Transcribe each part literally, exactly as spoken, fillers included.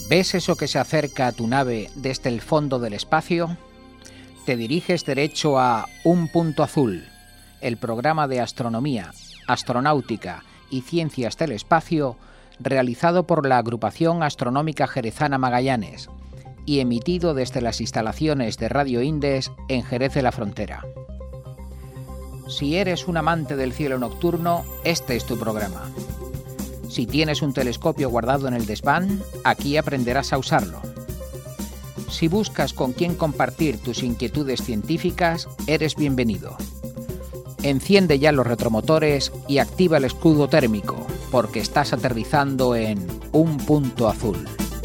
¿Ves eso que se acerca a tu nave desde el fondo del espacio? Te diriges derecho a Un Punto Azul, el programa de astronomía, astronáutica y ciencias del espacio realizado por la Agrupación Astronómica Jerezana Magallanes y emitido desde las instalaciones de Radio Indes en Jerez de la Frontera. Si eres un amante del cielo nocturno, este es tu programa. Si tienes un telescopio guardado en el desván, aquí aprenderás a usarlo. Si buscas con quién compartir tus inquietudes científicas, eres bienvenido. Enciende ya los retromotores y activa el escudo térmico, porque estás aterrizando en Un Punto Azul.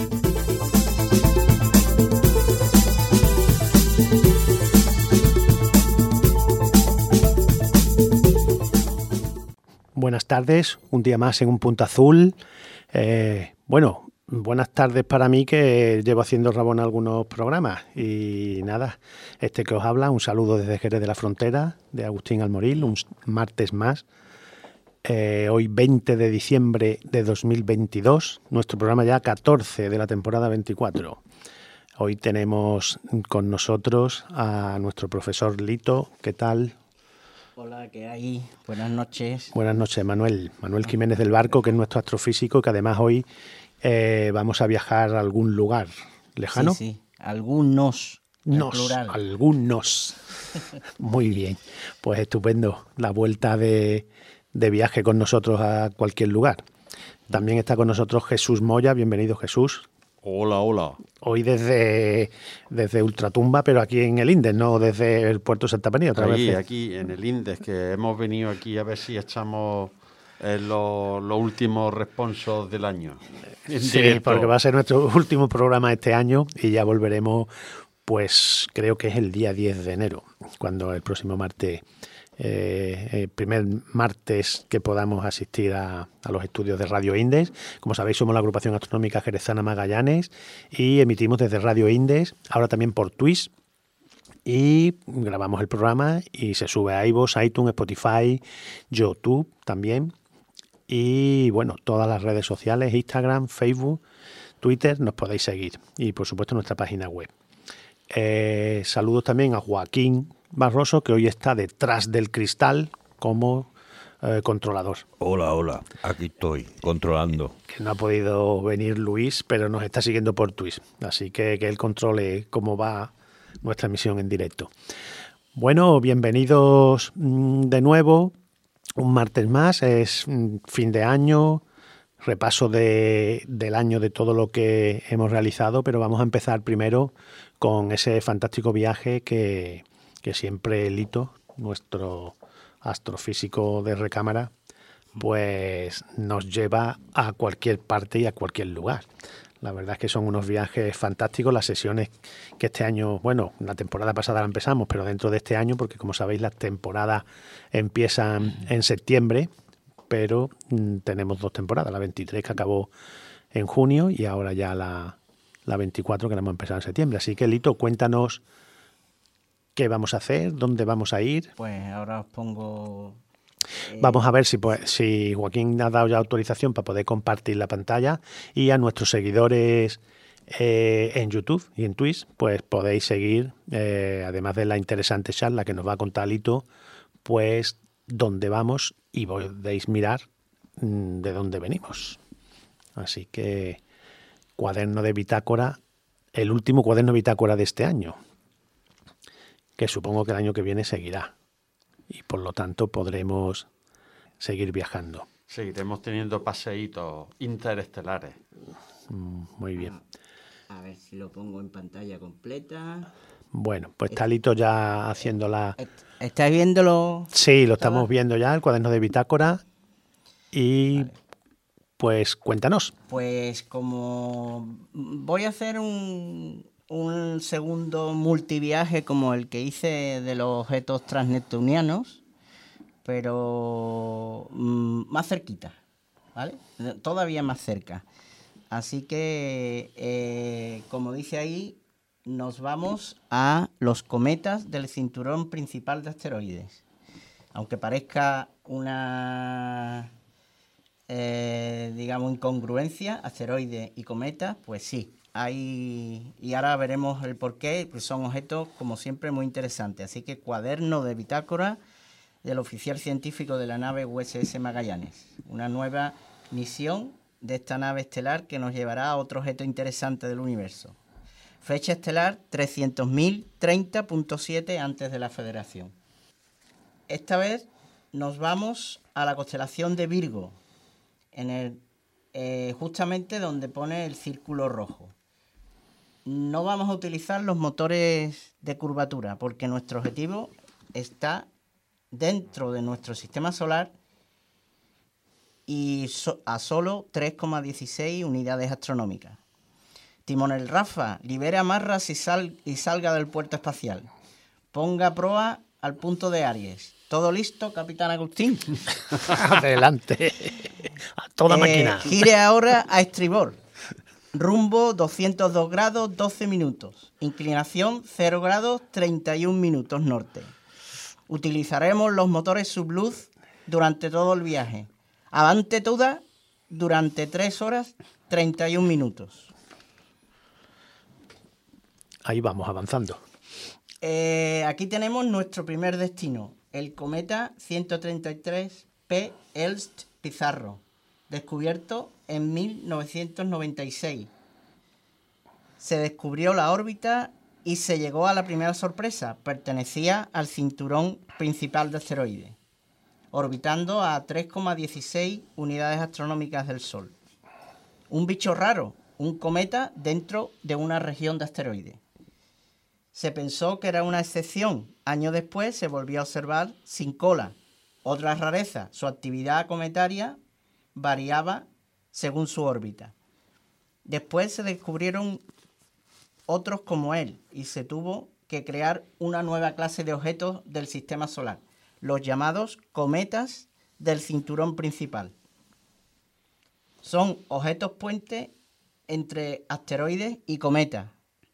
Buenas tardes, un día más en Un Punto Azul. Eh, bueno, buenas tardes para mí, que llevo haciendo Rabona algunos programas. Y nada, este que os habla, un saludo desde Jerez de la Frontera, de Agustín Almoril, un martes más. Eh, hoy veinte de diciembre de dos mil veintidós, nuestro programa ya catorce de la temporada veinticuatro. Hoy tenemos con nosotros a nuestro profesor Lito. ¿Qué tal? Hola, ¿qué hay? Buenas noches. Buenas noches, Manuel. Manuel Jiménez del Barco, que es nuestro astrofísico, que además hoy eh, vamos a viajar a algún lugar lejano. Sí, sí, algunos. Nos, plural. algunos. Muy bien, pues estupendo. La vuelta de, de viaje con nosotros a cualquier lugar. También está con nosotros Jesús Moya. Bienvenido, Jesús. Hola, hola. Hoy desde, desde Ultratumba, pero aquí en el Indes, no desde el puerto de Santa María. Otra Ahí, vez. aquí en el Indes, que hemos venido aquí a ver si echamos eh, los, los últimos responsos del año. Sí, directo. Porque va a ser nuestro último programa este año y ya volveremos, pues creo que es el día diez de enero, cuando el próximo martes, eh, el primer martes que podamos asistir a, a los estudios de Radio Indes. Como sabéis, somos la Agrupación Astronómica Jerezana Magallanes y emitimos desde Radio Indes, ahora también por Twitch, y grabamos el programa y se sube a iVoox, iTunes, Spotify, YouTube también, y bueno, todas las redes sociales, Instagram, Facebook, Twitter, nos podéis seguir, y por supuesto nuestra página web. Eh, saludos también a Joaquín Barroso, que hoy está detrás del cristal como eh, controlador. Hola, hola, aquí estoy, controlando. Que no ha podido venir Luis, pero nos está siguiendo por Twitch, así que que él controle cómo va nuestra emisión en directo. Bueno, bienvenidos mmm, de nuevo, un martes más, es mmm, fin de año, repaso de, del año, de todo lo que hemos realizado, pero vamos a empezar primero con ese fantástico viaje que, que siempre Lito, nuestro astrofísico de recámara, pues nos lleva a cualquier parte y a cualquier lugar. La verdad es que son unos viajes fantásticos, las sesiones que este año, bueno, la temporada pasada la empezamos, pero dentro de este año, porque como sabéis las temporadas empiezan en septiembre, pero mmm, tenemos dos temporadas, la veintitrés que acabó en junio y ahora ya la, la veinticuatro que la hemos empezado en septiembre. Así que, Lito, cuéntanos qué vamos a hacer, dónde vamos a ir. Pues ahora os pongo... Eh... Vamos a ver si, pues, si Joaquín ha dado ya autorización para poder compartir la pantalla, y a nuestros seguidores eh, en YouTube y en Twitch, pues podéis seguir, eh, además de la interesante charla que nos va a contar Lito, pues dónde vamos, y podéis mirar mmm, de dónde venimos. Así que cuaderno de bitácora, el último cuaderno de bitácora de este año, que supongo que el año que viene seguirá, y por lo tanto podremos seguir viajando. Seguiremos teniendo paseitos interestelares. Muy bien. A ver si lo pongo en pantalla completa. Bueno, pues está Lito ya haciendo la... ¿Estáis viéndolo? Sí, lo estamos viendo ya, el cuaderno de bitácora. Y vale, pues cuéntanos. Pues como voy a hacer un, un segundo multiviaje como el que hice de los objetos transneptunianos, pero mmm, más cerquita, ¿vale? Todavía más cerca. Así que, eh, como dice ahí, nos vamos a los cometas del cinturón principal de asteroides. Aunque parezca una eh, digamos, incongruencias, asteroides y cometas, pues sí, hay, y ahora veremos el porqué, pues son objetos, como siempre, muy interesantes. Así que cuaderno de bitácora del oficial científico de la nave U S S Magallanes, una nueva misión de esta nave estelar que nos llevará a otro objeto interesante del universo. Fecha estelar trescientos mil treinta punto siete antes de la Federación. Esta vez nos vamos a la constelación de Virgo, en el, eh, justamente donde pone el círculo rojo. No vamos a utilizar los motores de curvatura porque nuestro objetivo está dentro de nuestro sistema solar y so, a solo tres coma dieciséis unidades astronómicas. Timonel Rafa, libera amarras y, sal, y salga del puerto espacial. Ponga proa al punto de Aries. ¿Todo listo, Capitán Agustín? Adelante. A toda eh, máquina. Gire ahora a estribor. Rumbo doscientos dos grados, doce minutos. Inclinación cero grados, treinta y un minutos norte. Utilizaremos los motores subluz durante todo el viaje. Avante toda durante tres horas, treinta y un minutos. Ahí vamos avanzando. Eh, aquí tenemos nuestro primer destino, el cometa ciento treinta y tres P Elst-Pizarro, descubierto en mil novecientos noventa y seis. Se descubrió la órbita y se llegó a la primera sorpresa. Pertenecía al cinturón principal de asteroides, orbitando a tres coma dieciséis unidades astronómicas del Sol. Un bicho raro, un cometa dentro de una región de asteroides. Se pensó que era una excepción. Años después se volvió a observar sin cola. Otra rareza, su actividad cometaria variaba según su órbita. Después se descubrieron otros como él y se tuvo que crear una nueva clase de objetos del sistema solar, los llamados cometas del cinturón principal. Son objetos puente entre asteroides y cometas.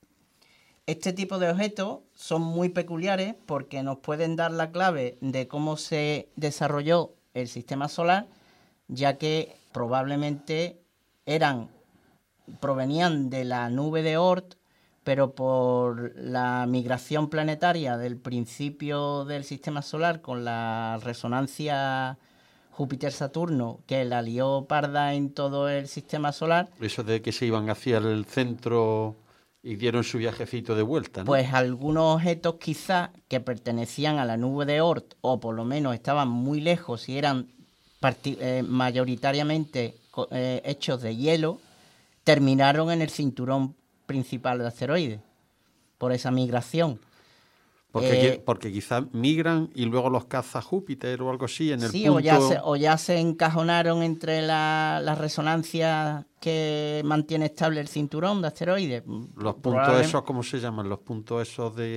Este tipo de objetos son muy peculiares porque nos pueden dar la clave de cómo se desarrolló el sistema solar, ya que probablemente eran, provenían de la nube de Oort, pero por la migración planetaria del principio del sistema solar con la resonancia Júpiter-Saturno, que la lió parda en todo el sistema solar. Eso de que se iban hacia el centro y dieron su viajecito de vuelta, ¿no? Pues algunos objetos quizás que pertenecían a la nube de Oort, o por lo menos estaban muy lejos y eran eh, mayoritariamente eh, hechos de hielo, terminaron en el cinturón principal de asteroides, por esa migración. Porque, Eh, porque quizás migran y luego los caza Júpiter o algo así en el sí, punto... o ya, se, o ya se encajonaron entre la, la resonancia que mantiene estable el cinturón de asteroides. Los puntos esos, ¿cómo se llaman? Los puntos esos de...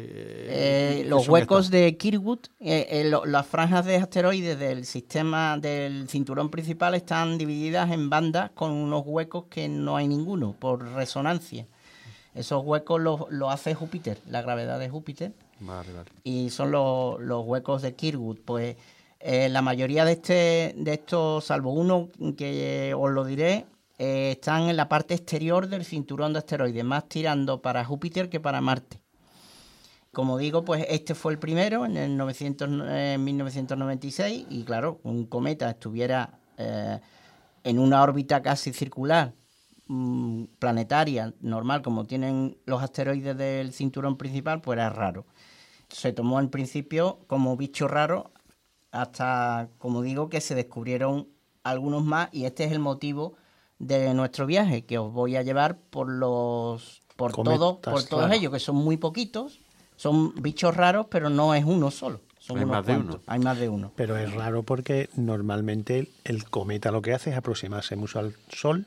Eh, los huecos estas? de Kirkwood, eh, eh, lo, las franjas de asteroides del sistema del cinturón principal están divididas en bandas con unos huecos que no hay ninguno, por resonancia. Esos huecos los, los hace Júpiter, la gravedad de Júpiter. Vale, vale. Y son los, los huecos de Kirkwood. Pues eh, la mayoría de, este, de estos, salvo uno que os lo diré, eh, están en la parte exterior del cinturón de asteroides, más tirando para Júpiter que para Marte. Como digo, pues este fue el primero en el novecientos, eh, mil novecientos noventa y seis, y claro, un cometa estuviera eh, en una órbita casi circular, planetaria, normal, como tienen los asteroides del cinturón principal, pues era raro. Se tomó en principio como bicho raro hasta, como digo, que se descubrieron algunos más, y este es el motivo de nuestro viaje, que os voy a llevar por los por Cometas, todos por todos claro. ellos, que son muy poquitos, son bichos raros, pero no es uno solo, son Hay unos más de cuantos. uno. Hay más de uno. Pero es raro porque normalmente el, el cometa lo que hace es aproximarse mucho al Sol,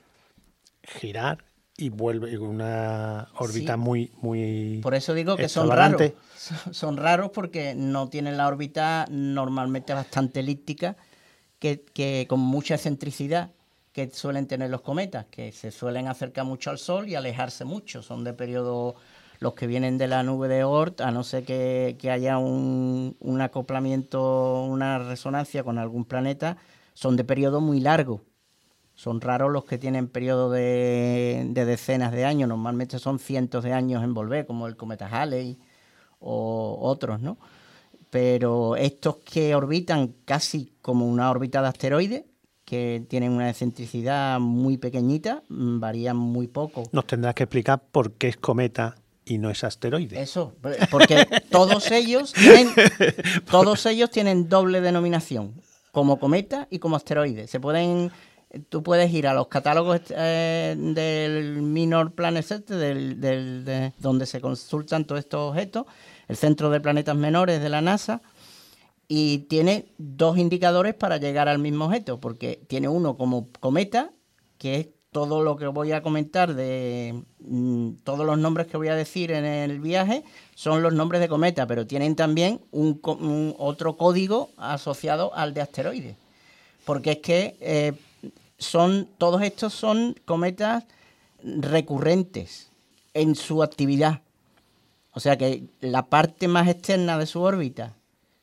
girar y vuelve en una órbita Sí. muy muy Por eso digo que son raros. extravagante. Son raros porque no tienen la órbita normalmente bastante elíptica, que, que con mucha excentricidad que suelen tener los cometas, que se suelen acercar mucho al Sol y alejarse mucho. Son de periodo, los que vienen de la nube de Oort, a no ser que, que haya un, un acoplamiento, una resonancia con algún planeta, son de periodo muy largo. Son raros los que tienen periodo de, de decenas de años. Normalmente son cientos de años en volver, como el cometa Halley o otros, ¿no? Pero estos que orbitan casi como una órbita de asteroide, que tienen una excentricidad muy pequeñita, varían muy poco. Nos tendrás que explicar por qué es cometa y no es asteroide. Eso, porque todos ellos tienen, todos ellos tienen doble denominación, como cometa y como asteroide. Se pueden, tú puedes ir a los catálogos eh, del Minor Planet Center, del, del, de, donde se consultan todos estos objetos, el Centro de Planetas Menores de la NASA, y tiene dos indicadores para llegar al mismo objeto, porque tiene uno como cometa, que es todo lo que voy a comentar de mmm, todos los nombres que voy a decir en el viaje son los nombres de cometa, pero tienen también un, un otro código asociado al de asteroide, porque es que eh, son todos estos son cometas recurrentes en su actividad, o sea que la parte más externa de su órbita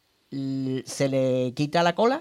se le quita la cola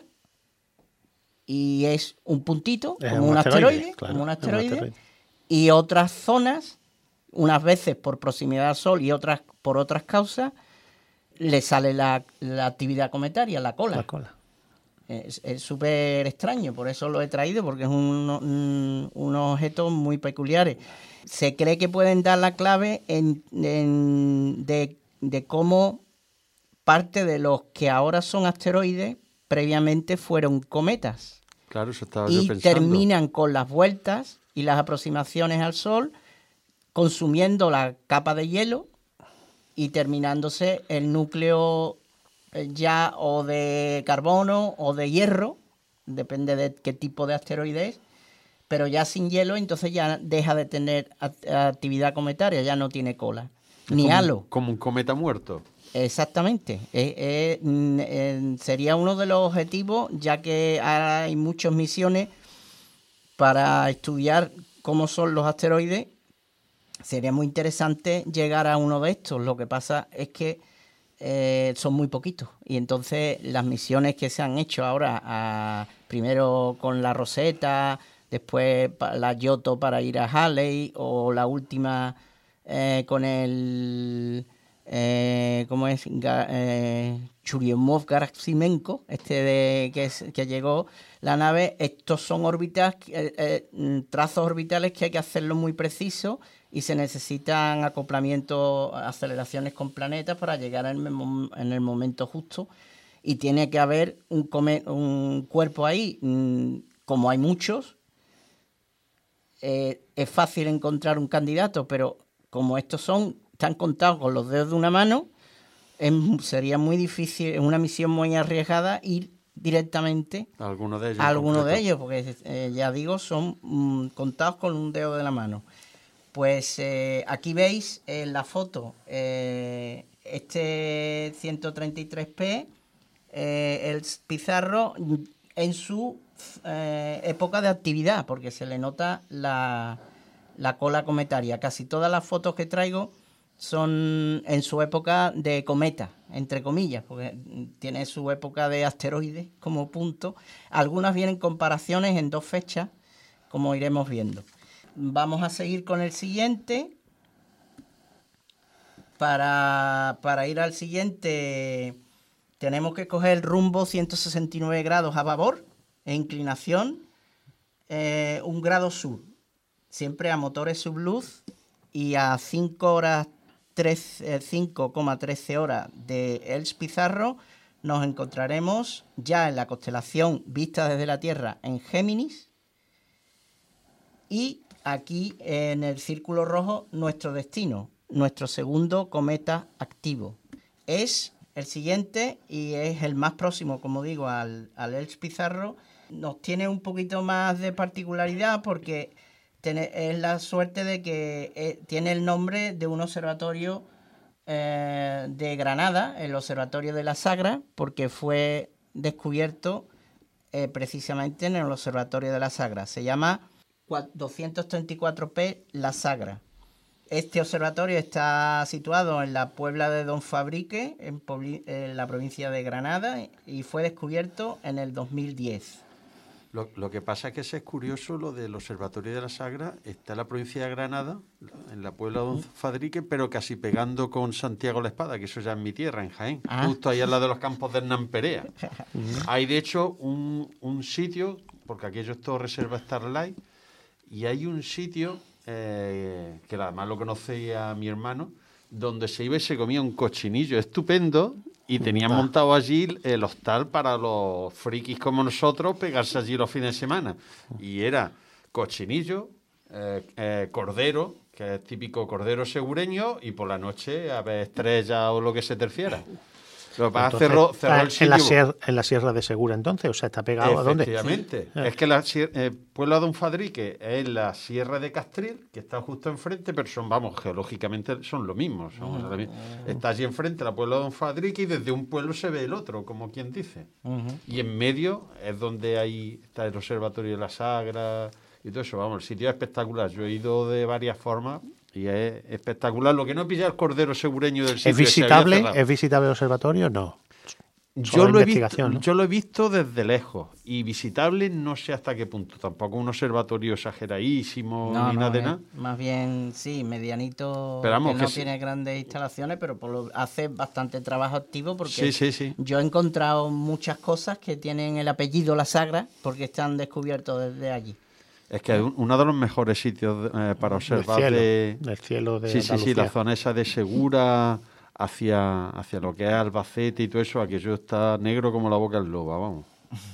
y es un puntito, es como un un asteroide, asteroide, claro, como un asteroide, un asteroide, y otras zonas, unas veces por proximidad al Sol y otras por otras causas, le sale la, la actividad cometaria, la cola. La cola. Es súper extraño, por eso lo he traído, porque es un, un, unos objetos muy peculiares. Se cree que pueden dar la clave en, en, de, de cómo parte de los que ahora son asteroides previamente fueron cometas. Claro, eso estaba y yo pensando. Terminan con las vueltas y las aproximaciones al Sol, consumiendo la capa de hielo y terminándose el núcleo ya o de carbono o de hierro, depende de qué tipo de asteroide es, pero ya sin hielo, entonces ya deja de tener actividad cometaria, ya no tiene cola, ni como, halo. Como un cometa muerto. Exactamente. Eh, eh, eh, sería uno de los objetivos, ya que hay muchas misiones para estudiar cómo son los asteroides. Sería muy interesante llegar a uno de estos. Lo que pasa es que eh, son muy poquitos. Y entonces las misiones que se han hecho ahora, a, primero con la Rosetta, después la Giotto para ir a Halley, o la última eh, con el... Eh, ¿Cómo es? Eh, Churyumov-Gerasimenko, este de que, es, que llegó la nave. Estos son órbitas, eh, eh, trazos orbitales que hay que hacerlo muy preciso y se necesitan acoplamientos, aceleraciones con planetas para llegar en el, en el momento justo. Y tiene que haber un, come, un cuerpo ahí, mmm, como hay muchos. Eh, es fácil encontrar un candidato, pero como estos son... están contados con los dedos de una mano, es, sería muy difícil, es una misión muy arriesgada ir directamente a alguno de ellos, a alguno de ellos porque eh, ya digo, son mm, contados con un dedo de la mano. Pues eh, aquí veis en la foto eh, este ciento treinta y tres P, eh, el Pizarro en su eh, época de actividad, porque se le nota la, la cola cometaria. Casi todas las fotos que traigo son en su época de cometa, entre comillas, porque tiene su época de asteroides como punto. Algunas vienen comparaciones en dos fechas, como iremos viendo. Vamos a seguir con el siguiente. Para, para ir al siguiente tenemos que coger el rumbo ciento sesenta y nueve grados a babor, e inclinación eh, un grado sur, siempre a motores subluz y a cinco horas cinco coma trece horas de Elst-Pizarro nos encontraremos ya en la constelación vista desde la Tierra en Géminis, y aquí en el círculo rojo nuestro destino, nuestro segundo cometa activo. Es el siguiente y es el más próximo, como digo, al, al Elst-Pizarro. Nos tiene un poquito más de particularidad porque es la suerte de que eh, tiene el nombre de un observatorio eh, de Granada, el Observatorio de la Sagra, porque fue descubierto eh, precisamente en el Observatorio de la Sagra. Se llama doscientos treinta y cuatro P La Sagra. Este observatorio está situado en la Puebla de Don Fabrique, en, en la provincia de Granada, y fue descubierto en el dos mil diez. Lo, lo que pasa es que ese es curioso, lo del Observatorio de la Sagra, está en la provincia de Granada, en la Puebla de Don Fadrique, pero casi pegando con Santiago la Espada, que eso ya es mi tierra, en Jaén, Ah. justo ahí al lado de los campos de Hernán Perea. Hay de hecho un, un sitio, porque aquello es todo reserva Starlight, y hay un sitio, eh, que además lo conocía mi hermano, donde se iba y se comía un cochinillo estupendo, y tenían Va. montado allí el hostal para los frikis como nosotros pegarse allí los fines de semana. Y era cochinillo, eh, eh, cordero, que es típico cordero segureño, y por la noche a ver estrellas o lo que se terciera. Lo que pasa es que cerró, cerró el Entonces, en, la sitio. sierra, en la Sierra de Segura, entonces, o sea, está pegado a dónde. Efectivamente. Sí. Es que la sier- eh, Puebla de un Fadrique es la Sierra de Castril, que está justo enfrente, pero son, vamos, geológicamente son lo mismo. Son la mi- está allí enfrente la Puebla de un Fadrique y desde un pueblo se ve el otro, como quien dice. Ujú. Y en medio es donde hay, está el Observatorio de la Sagra y todo eso. Vamos, el sitio es espectacular. Yo he ido de varias formas y es espectacular. Lo que no pilla el cordero segureño del sitio. ¿Es que se había visitable? cerrado. ¿Es visitable el observatorio? No. Yo Solo lo, he visto, investigación, ¿no? yo lo he visto desde lejos y visitable no sé hasta qué punto. Tampoco un observatorio exageradísimo No, ni no, nada de es nada. más bien, sí, medianito, Pero vamos, que que no sí. tiene grandes instalaciones, pero por lo, hace bastante trabajo activo porque Sí, sí, sí. yo he encontrado muchas cosas que tienen el apellido La Sagra porque están descubiertos desde allí. Es que es un- uno de los mejores sitios eh, para Del observar cielo, de... del cielo de Sí, sí, sí, Andalucía. la zona esa de Segura hacia, hacia lo que es Albacete y todo eso, aquello está negro como la boca del lobo, vamos.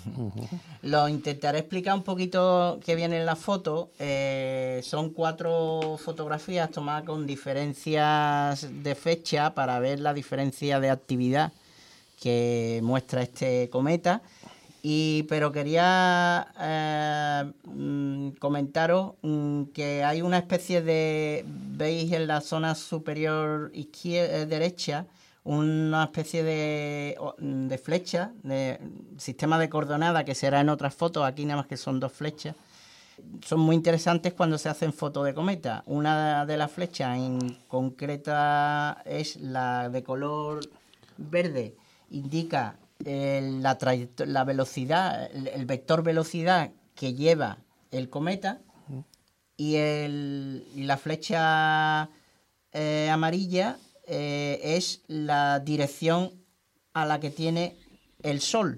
Lo intentaré explicar un poquito que viene en la foto. Eh, son cuatro fotografías tomadas con diferencias de fecha para ver la diferencia de actividad que muestra este cometa. Y, pero quería eh, mm, comentaros mm, que hay una especie de, veis en la zona superior izquierda, derecha, una especie de, o- de flecha, de sistema de coordenada que será en otras fotos, aquí nada más que son dos flechas. Son muy interesantes cuando se hacen fotos de cometa. Una de las flechas en concreta es la de color verde, indica eh, la, trayecto- la velocidad, el, el vector velocidad que lleva el cometa, y, el, y la flecha eh, amarilla eh, es la dirección a la que tiene el Sol,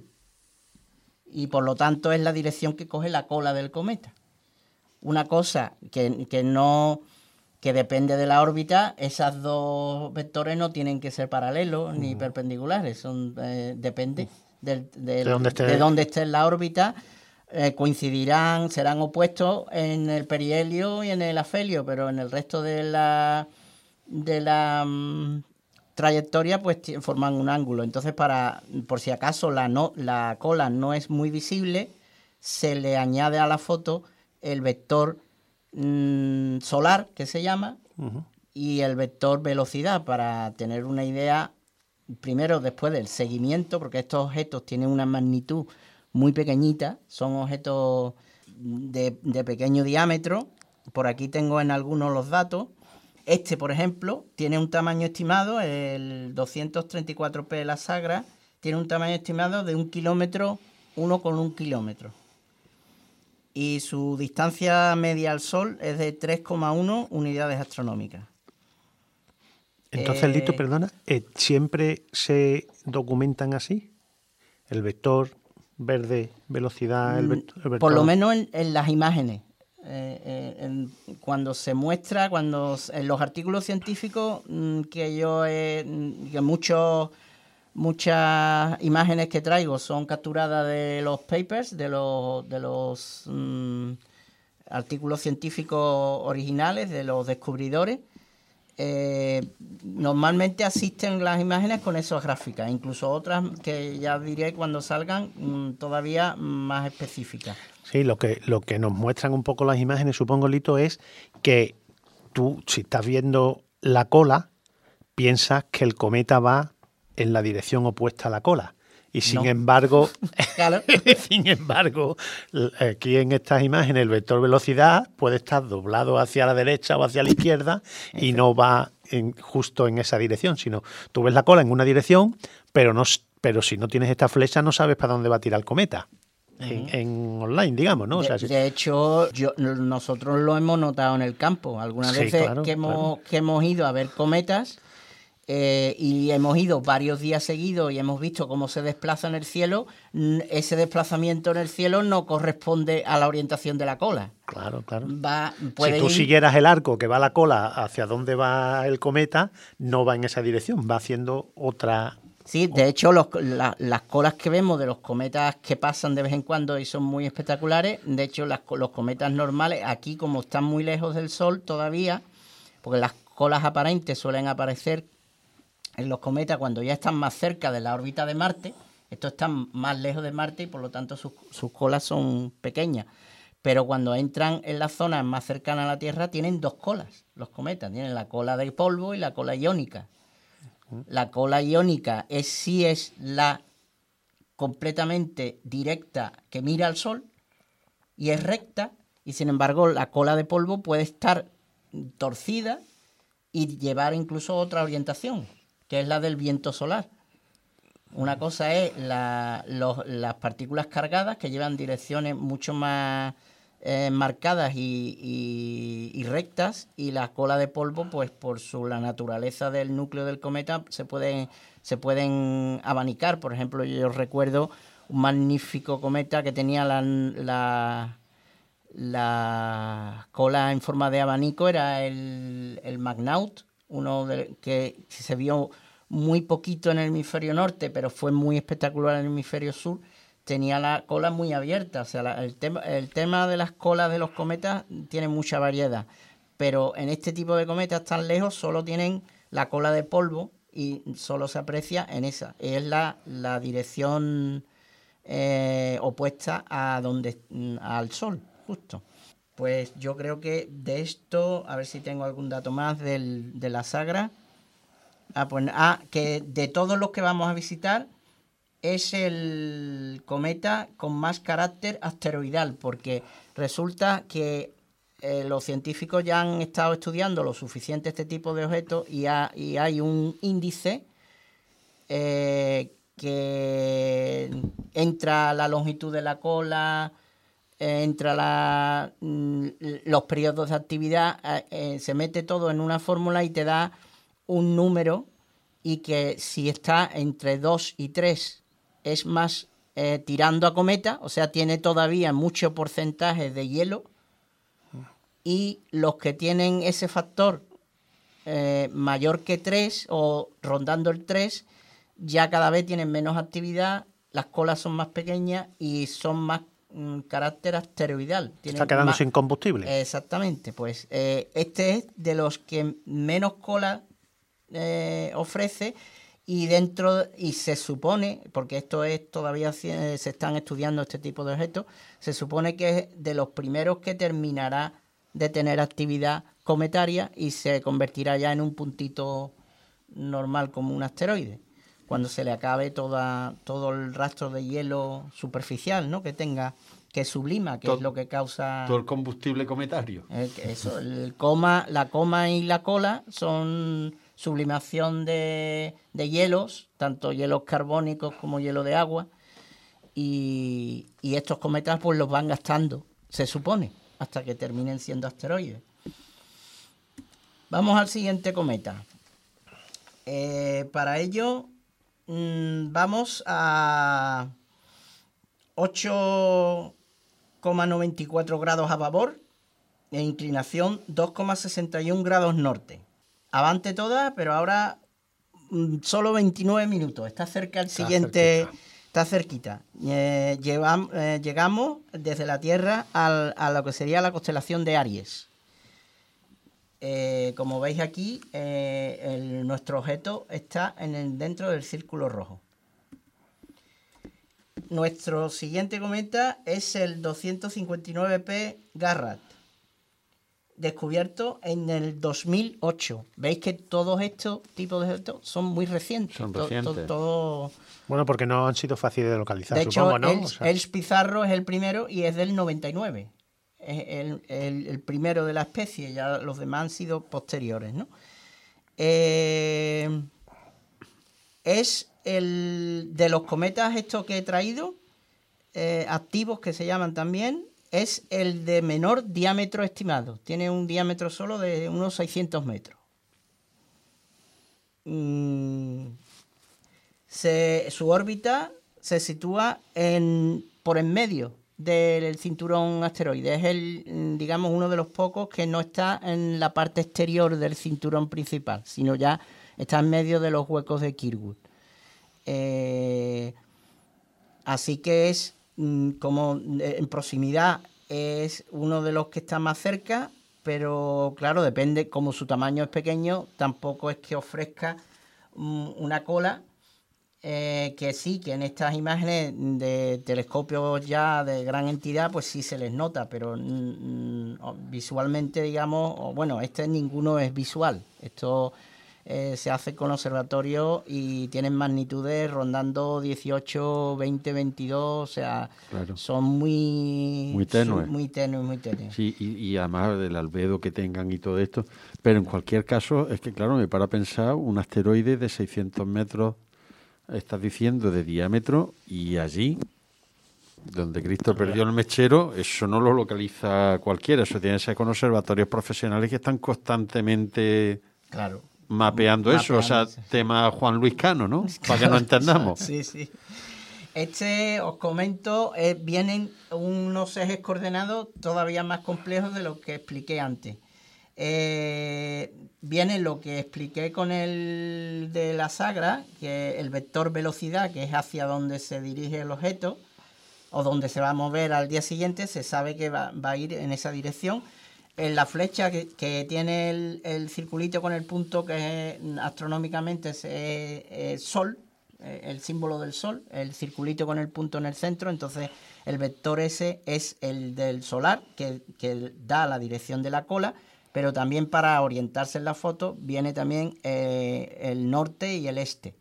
y por lo tanto es la dirección que coge la cola del cometa. Una cosa que, que no que depende de la órbita, esas dos vectores no tienen que ser paralelos ni perpendiculares, son eh, depende del- del- De dónde esté- de dónde esté en la órbita, eh, coincidirán, serán opuestos en el perihelio y en el afelio, pero en el resto de la de la mm, trayectoria pues ti- forman un ángulo. Entonces, para por si acaso la no la cola no es muy visible, se le añade a la foto el vector mm, solar, que se llama, y el vector velocidad, para tener una idea, primero, después del seguimiento, porque estos objetos tienen una magnitud muy pequeñita, son objetos de, de pequeño diámetro. Por aquí tengo en algunos los datos. Este, por ejemplo, tiene un tamaño estimado, el doscientos treinta y cuatro P de la Sagra, tiene un tamaño estimado de un kilómetro, uno con un kilómetro. Y su distancia media al Sol es de tres coma uno unidades astronómicas. Entonces, Eh, Lito, perdona, eh, ¿siempre se documentan así? El vector verde, velocidad, el, vect- el vector... Por lo menos en, en las imágenes. Eh, eh, en- cuando se muestra, cuando s- en los artículos científicos mm, que yo he, mm, que muchos muchas imágenes que traigo son capturadas de los papers, de los de los mm, artículos científicos originales, de los descubridores. Eh, normalmente asisten las imágenes con esas gráficas, incluso otras que ya diré cuando salgan mm, todavía más específicas. Sí, lo que, lo que nos muestran un poco las imágenes, supongo, Lito, es que tú, si estás viendo la cola, piensas que el cometa va en la dirección opuesta a la cola. Y sin No. embargo, Claro. sin embargo, l- aquí en estas imágenes el vector velocidad puede estar doblado hacia la derecha o hacia la izquierda y no va en- justo en esa dirección, sino tú ves la cola en una dirección, pero no s- pero si no tienes esta flecha no sabes para dónde va a tirar el cometa. en, en online, digamos, ¿no? O De, sea, sí. de hecho, yo, nosotros lo hemos notado en el campo. Algunas Sí, veces claro, que, hemos, claro. que hemos ido a ver cometas eh, y hemos ido varios días seguidos y hemos visto cómo se desplaza en el cielo, ese desplazamiento en el cielo no corresponde a la orientación de la cola. Claro, claro. Va, Si tú ir... siguieras el arco que va la cola hacia donde va el cometa, no va en esa dirección, va haciendo otra... Sí, de hecho, los, la, las colas que vemos de los cometas que pasan de vez en cuando y son muy espectaculares, de hecho, las, los cometas normales, aquí como están muy lejos del Sol todavía, porque las colas aparentes suelen aparecer en los cometas cuando ya están más cerca de la órbita de Marte, estos están más lejos de Marte y por lo tanto sus, sus colas son pequeñas. Pero cuando entran en las zonas más cercanas a la Tierra tienen dos colas, los cometas, tienen la cola de polvo y la cola iónica. La cola iónica es sí es la completamente directa que mira al Sol y es recta, y sin embargo la cola de polvo puede estar torcida y llevar incluso otra orientación, que es la del viento solar. Una cosa es la, los, las partículas cargadas que llevan direcciones mucho más eh, marcadas y, y, y rectas, y la cola de polvo, pues por su, la naturaleza del núcleo del cometa, se pueden, se pueden abanicar. Por ejemplo, yo recuerdo un magnífico cometa que tenía la, la, la cola en forma de abanico, era el, el Magnaut, uno de, que se vio muy poquito en el hemisferio norte, pero fue muy espectacular en el hemisferio sur. Tenía la cola muy abierta. O sea, la, el, tema, el tema de las colas de los cometas tiene mucha variedad, pero en este tipo de cometas tan lejos solo tienen la cola de polvo y solo se aprecia en esa. Es la, la dirección eh, opuesta a donde, al Sol, justo. Pues yo creo que de esto, a ver si tengo algún dato más del, de la Sagra. Ah, pues, ah, que de todos los que vamos a visitar es el cometa con más carácter asteroidal, porque resulta que eh, los científicos ya han estado estudiando lo suficiente este tipo de objetos y, ha, y hay un índice eh, que entra la longitud de la cola, eh, entra la, mm, los periodos de actividad, eh, eh, se mete todo en una fórmula y te da un número, y que si está entre dos y tres es más eh, tirando a cometa, o sea, tiene todavía mucho porcentaje de hielo, y los que tienen ese factor eh, mayor que tres o rondando el tres, ya cada vez tienen menos actividad, las colas son más pequeñas y son más mm, carácter asteroidal. Tienen Está quedando más, sin combustible. Exactamente, pues eh, este es de los que menos cola eh, ofrece. Y dentro, y se supone, porque esto es todavía se están estudiando este tipo de objetos, se supone que es de los primeros que terminará de tener actividad cometaria y se convertirá ya en un puntito normal como un asteroide, cuando se le acabe toda, todo el rastro de hielo superficial, ¿no?, que tenga, que sublima, que todo, es lo que causa... Todo el combustible cometario. Eh, eso, el coma, la coma y la cola son... sublimación de, de hielos, tanto hielos carbónicos como hielo de agua, y, y estos cometas pues los van gastando, se supone, hasta que terminen siendo asteroides. Vamos al siguiente cometa. Eh, para ello mmm, vamos a ocho coma noventa y cuatro grados a babor e inclinación dos coma sesenta y uno grados norte. Avante toda, pero ahora mmm, solo veintinueve minutos. Está cerca el siguiente, cerquita. está cerquita. Eh, llevam, eh, llegamos desde la Tierra al, a lo que sería la constelación de Aries. Eh, como veis aquí, eh, el, nuestro objeto está en el, dentro del círculo rojo. Nuestro siguiente cometa es el doscientos cincuenta y nueve P Garratt, descubierto en el dos mil ocho. Veis que todos estos tipos de objetos son muy recientes. Son To- recientes. to- todo... Bueno, porque no han sido fáciles de localizar, De hecho, supongo, ¿no? Els, O sea, Els Pizarro es el primero y es del noventa y nueve. Es el, el- el primero de la especie, ya los demás han sido posteriores, ¿no? Eh, es el de los cometas estos que he traído, eh, activos, que se llaman también, es el de menor diámetro estimado. Tiene un diámetro solo de unos seiscientos metros. Mm, se, su órbita se sitúa en, por en medio del cinturón asteroide. Es el, digamos, uno de los pocos que no está en la parte exterior del cinturón principal, sino ya está en medio de los huecos de Kirkwood. Eh, así que es mm, como en proximidad es uno de los que está más cerca, pero claro, depende, como su tamaño es pequeño, tampoco es que ofrezca mm, una cola. Eh, que sí, que en estas imágenes de telescopios ya de gran entidad, pues sí se les nota, pero mm, visualmente, digamos, o, bueno, este ninguno es visual. Esto eh, se hace con observatorio y tienen magnitudes rondando dieciocho, veinte, veintidós, o sea, Claro. son muy... Muy tenues. son Muy tenues, muy tenues. Sí, y, y además del albedo que tengan y todo esto. Pero en cualquier caso, es que claro, me para pensar un asteroide de seiscientos metros, estás diciendo, de diámetro, y allí, donde Cristo perdió el mechero, eso no lo localiza cualquiera. Eso tiene que ser con observatorios profesionales que están constantemente Claro. mapeando, Mapeando eso. O sea, eso. tema Juan Luis Cano, ¿no? Para que nos entendamos. Sí, sí. Este, os comento, eh, vienen unos ejes coordenados todavía más complejos de lo que expliqué antes. Eh, viene lo que expliqué con el de la Sagra, que el vector velocidad, que es hacia donde se dirige el objeto, o donde se va a mover al día siguiente, se sabe que va, va a ir en esa dirección. En la flecha que, que tiene el, el circulito con el punto, que es, astronómicamente es eh, Sol, eh, el símbolo del Sol, el circulito con el punto en el centro. Entonces el vector ese es el del solar, que, que da la dirección de la cola, pero también para orientarse en la foto viene también eh, el norte y el este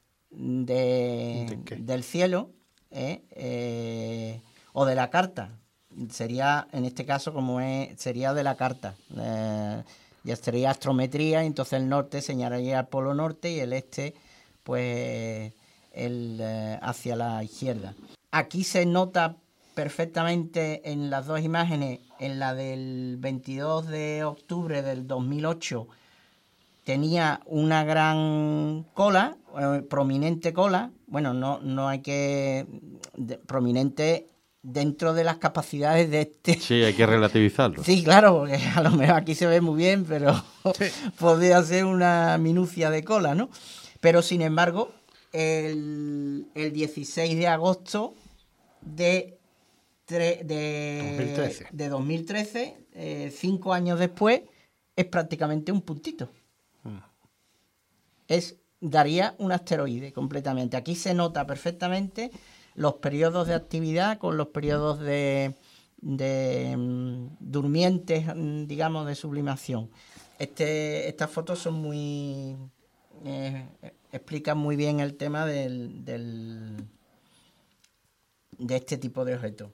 de, ¿De qué? del cielo, eh, eh, o de la carta. Sería, en este caso, como es, sería de la carta. Eh, ya sería astrometría, entonces el norte señalaría al polo norte y el este, pues, el, eh, hacia la izquierda. Aquí se nota perfectamente en las dos imágenes. En la del veintidós de octubre del dos mil ocho tenía una gran cola, eh, prominente cola. Bueno, no, no hay que... De, prominente dentro de las capacidades de este... Sí, hay que relativizarlo. Sí, claro, porque a lo mejor aquí se ve muy bien, pero Sí. podría ser una minucia de cola, ¿no? Pero, sin embargo, el, el dieciséis de agosto de... De, dos mil trece. de dos mil trece, eh, cinco años después, es prácticamente un puntito. Mm. Es, daría un asteroide completamente. Aquí se nota perfectamente los periodos de actividad con los periodos de, de um, durmientes, digamos, de sublimación. Este, estas fotos son muy... Eh, explican muy bien el tema del, del, de este tipo de objetos.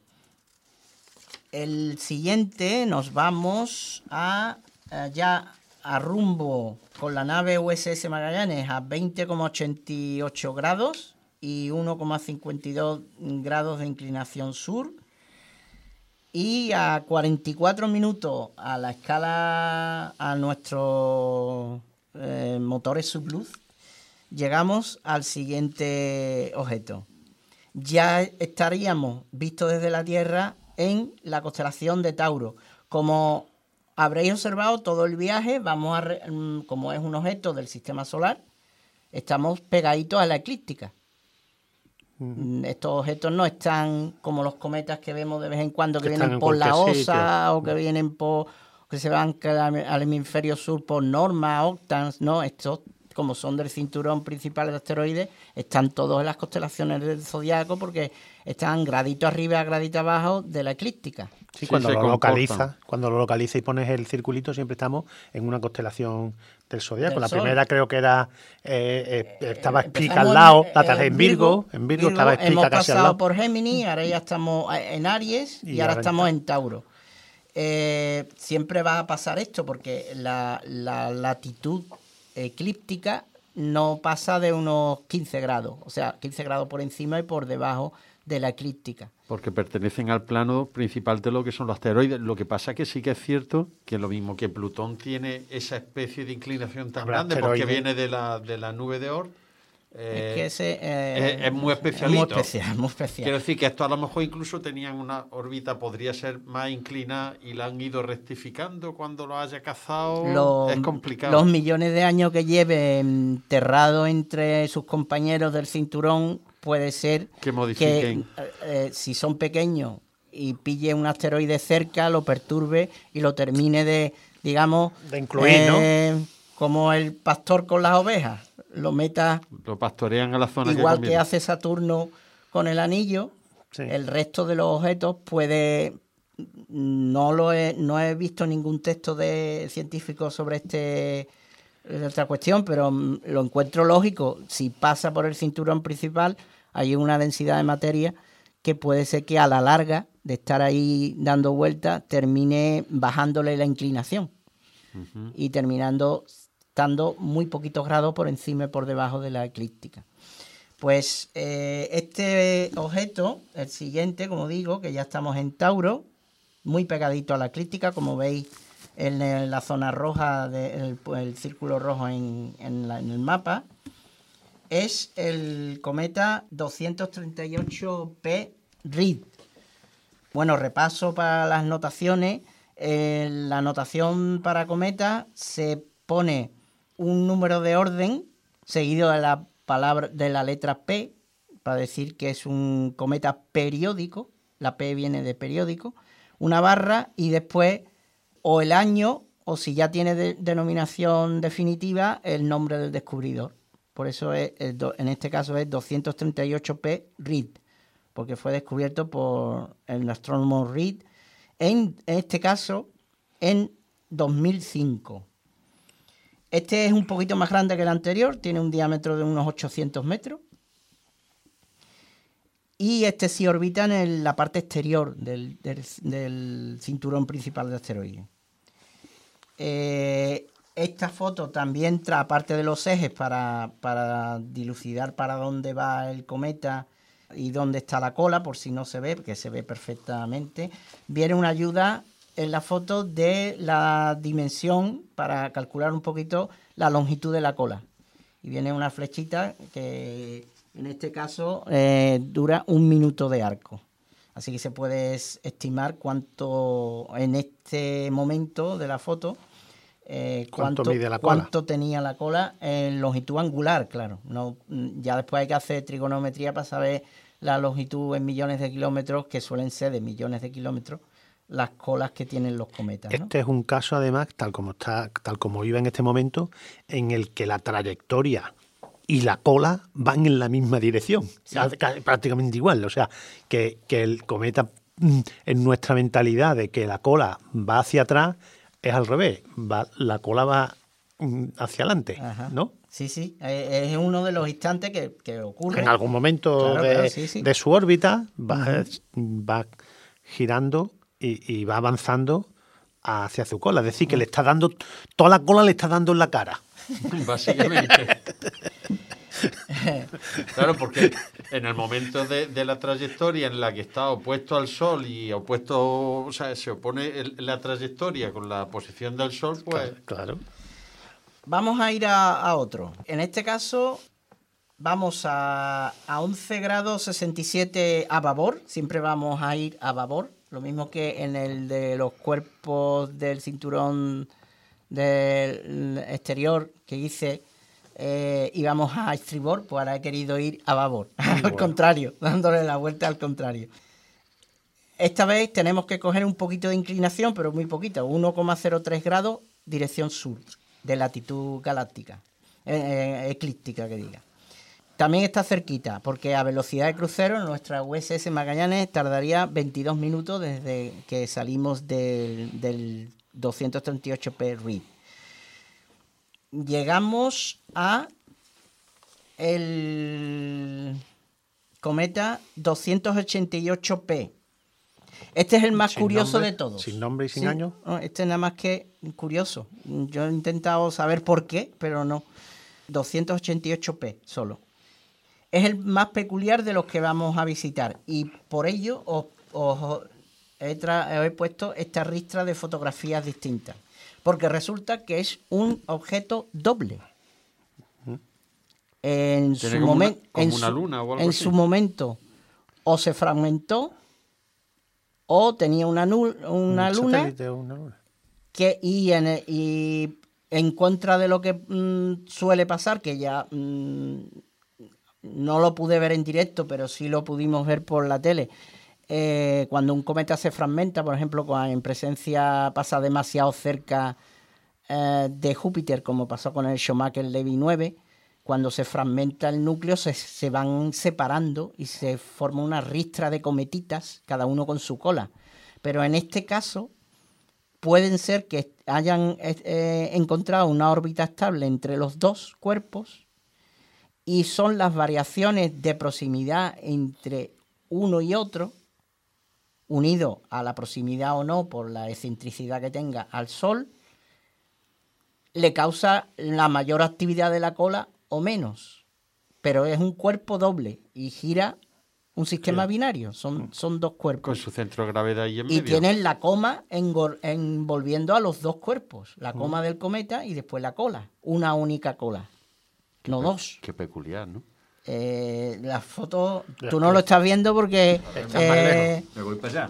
El siguiente nos vamos a, a ya a rumbo con la nave U S S Magallanes a veinte coma ochenta y ocho grados y uno coma cincuenta y dos grados de inclinación sur, y a cuarenta y cuatro minutos a la escala a nuestros eh, motores subluz llegamos al siguiente objeto. Ya estaríamos vistos desde la Tierra en la constelación de Tauro. Como habréis observado todo el viaje, vamos a re, como es un objeto del sistema solar, estamos pegaditos a la eclíptica. Uh-huh. Estos objetos no están como los cometas que vemos de vez en cuando, que, que vienen por la Osa, o que vienen por, que se van al hemisferio sur por Norma, Octans, no, estos, como son del cinturón principal de asteroides, están todos en las constelaciones del zodiaco, porque están gradito arriba, gradito abajo de la eclíptica. Sí, cuando sí, lo localiza, cuando lo localiza y pones el circulito, siempre estamos en una constelación del zodiaco. La Sol. Primera creo que era eh, eh, estaba Explica al lado, la tarjeta en Virgo, en Virgo, Virgo estaba Explica casi al lado. Hemos pasado por Géminis, ahora ya estamos en Aries y, y ahora estamos en Tauro. Eh, siempre va a pasar esto porque la, la latitud eclíptica no pasa de unos quince grados, o sea, quince grados por encima y por debajo de la eclíptica. Porque pertenecen al plano principal de lo que son los asteroides. Lo que pasa es que sí que es cierto que lo mismo que Plutón tiene esa especie de inclinación tan Habrá grande porque asteroides. viene de la, de la nube de Oort. eh, es que ese eh, es, es muy especialito. Es muy especial, muy especial. Quiero decir que esto a lo mejor incluso tenían una órbita, podría ser más inclinada y la han ido rectificando cuando lo haya cazado. Los, es complicado. Los millones de años que lleve enterrado entre sus compañeros del cinturón, puede ser que modifiquen. que eh, si son pequeños y pille un asteroide cerca, lo perturbe y lo termine de, digamos, de incluir, eh, ¿no? Como el pastor con las ovejas, lo meta lo pastorean a la zona igual que, que hace Saturno con el anillo. Sí. El resto de los objetos puede, no lo he, no he visto ningún texto de científico sobre este esta cuestión, pero lo encuentro lógico. Si pasa por el cinturón principal, hay una densidad de materia que puede ser que a la larga de estar ahí dando vueltas termine bajándole la inclinación uh-huh. y terminando estando muy poquitos grados por encima y por debajo de la eclíptica. Pues eh, este objeto, el siguiente, como digo, que ya estamos en Tauro, muy pegadito a la eclíptica, como veis en la zona roja, de, el, el círculo rojo en, en, la, en el mapa, es el cometa doscientos treinta y ocho P Reid. Bueno, repaso para las notaciones. Eh, la notación para cometa se pone un número de orden seguido de la palabra de la letra P para decir que es un cometa periódico. La P viene de periódico, una barra y después o el año o si ya tiene de, denominación definitiva el nombre del descubridor. Por eso es, en este caso es doscientos treinta y ocho P Reid, porque fue descubierto por el astrónomo Reid, en, en este caso en dos mil cinco. Este es un poquito más grande que el anterior, tiene un diámetro de unos ochocientos metros. Y este sí orbita en el, la parte exterior del, del, del cinturón principal de asteroides. Eh, esta foto también trae, aparte de los ejes, para, para dilucidar para dónde va el cometa y dónde está la cola, por si no se ve, porque se ve perfectamente. Viene una ayuda en la foto de la dimensión para calcular un poquito la longitud de la cola. Y viene una flechita que en este caso eh, dura un minuto de arco. Así que se puede estimar cuánto en este momento de la foto eh, cuánto, ¿Cuánto mide la cola? Cuánto tenía la cola en longitud angular, claro. No, ya después hay que hacer trigonometría para saber la longitud en millones de kilómetros, que suelen ser de millones de kilómetros, las colas que tienen los cometas, ¿no? Este es un caso, además, tal como está, tal como iba en este momento, en el que la trayectoria y la cola van en la misma dirección, sí. prácticamente igual. O sea, que, que el cometa, en nuestra mentalidad de que la cola va hacia atrás, es al revés. Va, la cola va hacia adelante, Ajá. ¿no? Sí, sí. Es uno de los instantes que, que ocurre. En algún momento claro, de, claro, sí, sí. de su órbita va, uh-huh. va girando y, y va avanzando hacia su cola. Es decir, que uh-huh. le está dando, toda la cola le está dando en la cara. Básicamente. Claro, porque en el momento de, de la trayectoria en la que está opuesto al Sol y opuesto, o sea, se opone el, la trayectoria con la posición del Sol, pues... Claro. claro. Vamos a ir a, a otro. En este caso vamos a, a once grados sesenta y siete a babor. Siempre vamos a ir a babor. Lo mismo que en el de los cuerpos del cinturón del exterior que hice eh, íbamos a estribor, pues ahora he querido ir a babor, al bueno. contrario, dándole la vuelta al contrario. Esta vez tenemos que coger un poquito de inclinación, pero muy poquito, uno coma cero tres grados dirección sur, de latitud galáctica, eh, eh, eclíptica que diga. También está cerquita, porque a velocidad de crucero nuestra U S S Magallanes tardaría veintidós minutos desde que salimos del, del doscientos treinta y ocho P Reid. Llegamos a el cometa doscientos ochenta y ocho P. Este es el más sin curioso nombre, de todos. Sin nombre y sin sí, año. No, este es nada más que curioso. Yo he intentado saber por qué, pero no. doscientos ochenta y ocho P solo. Es el más peculiar de los que vamos a visitar y por ello os, os he, tra- os he puesto esta ristra de fotografías distintas, porque resulta que es un objeto doble. En su, Tiene como momen- una- como en una su- luna o algo en así. su momento o se fragmentó o tenía una, nu- una Un luna satélite o una luna. que y en, e- y en contra de lo que mm, suele pasar, que ya mm, no lo pude ver en directo, pero sí lo pudimos ver por la tele, eh, cuando un cometa se fragmenta, por ejemplo, cuando en presencia pasa demasiado cerca eh, de Júpiter, como pasó con el Shoemaker-Levy nueve, cuando se fragmenta el núcleo se, se van separando y se forma una ristra de cometitas, cada uno con su cola. Pero en este caso pueden ser que hayan eh, encontrado una órbita estable entre los dos cuerpos y son las variaciones de proximidad entre uno y otro, unido a la proximidad o no por la excentricidad que tenga al Sol, le causa la mayor actividad de la cola o menos. Pero es un cuerpo doble y gira un sistema Sí. binario, son, son dos Con cuerpos. su centro de gravedad ahí en Y medio. tienen la coma engor- envolviendo a los dos cuerpos, la coma del cometa y después la cola, una única cola, no Pe- dos. Qué peculiar, ¿no? Eh, las fotos, tú no lo estás viendo porque... Estás más eh, Me voy para allá.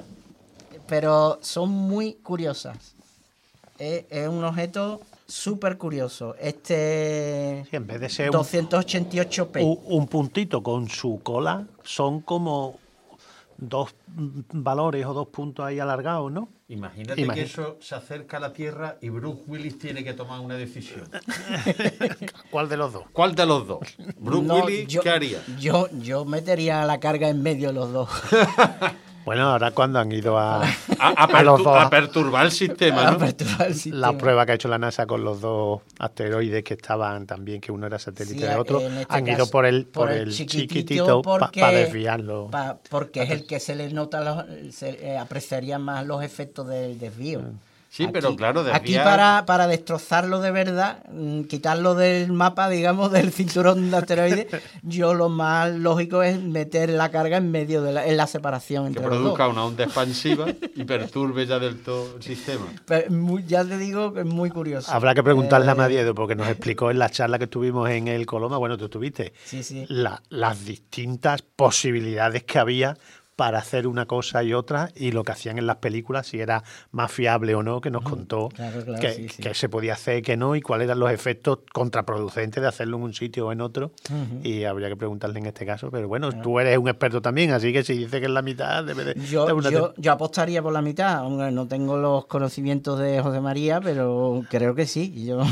pero son muy curiosas. Es, es un objeto súper curioso. Este Sí, en vez de ser un, doscientos ochenta y ocho P. un- un puntito con su cola, son como dos mm, valores o dos puntos ahí alargados, ¿no? Imagínate Imagina- que eso se acerca a la Tierra y Bruce Willis tiene que tomar una decisión. ¿Cuál de los dos? ¿Cuál de los dos? Bruce No, Willis, yo- ¿qué haría? Yo, yo metería la carga en medio de los dos. Bueno, ahora cuando han ido a, A, a a los pertu- dos, a perturbar el sistema, ¿no? Apertura del sistema. la prueba que ha hecho la NASA con los dos asteroides que estaban también, que uno era satélite Sí, del otro, en este han ido caso, por el, por por el el chiquitito, chiquitito para porque- desviarlo. Pa- porque es el que se le nota, los, se eh, apreciaría más los efectos del desvío. Sí, pero claro, Aquí desviar- para, para destrozarlo de verdad, mm, quitarlo del mapa, digamos, del cinturón de asteroides, yo lo más lógico es meter la carga en medio de la, en la separación Que entre los produzca dos. una onda expansiva y perturbe ya del todo el sistema. Pero muy- ya te digo que es muy curioso. Habrá que preguntarle a Eh, Madiedo, porque nos explicó en la charla que tuvimos en el Coloma, bueno, tú estuviste, Sí, sí. la- las distintas posibilidades que había para hacer una cosa y otra, y lo que hacían en las películas, si era más fiable o no, que nos contó Claro, claro, que, sí, sí. que se podía hacer, que no, y cuáles eran los efectos contraproducentes de hacerlo en un sitio o en otro, y habría que preguntarle en este caso, pero bueno, tú eres un experto también, así que si dice que es la mitad, debe de... Yo, de una- yo, yo apostaría por la mitad, aunque no tengo los conocimientos de José María, pero creo que sí. Yo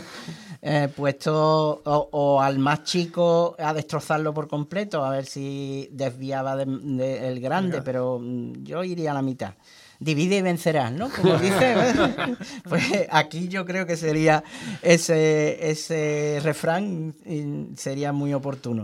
he puesto o, o al más chico a destrozarlo por completo, a ver si desviaba de- de- el grande, pero mm, yo iría a la mitad. Divide y vencerás, ¿no? Como dice. Pues aquí yo creo que sería ese, ese refrán y sería muy oportuno.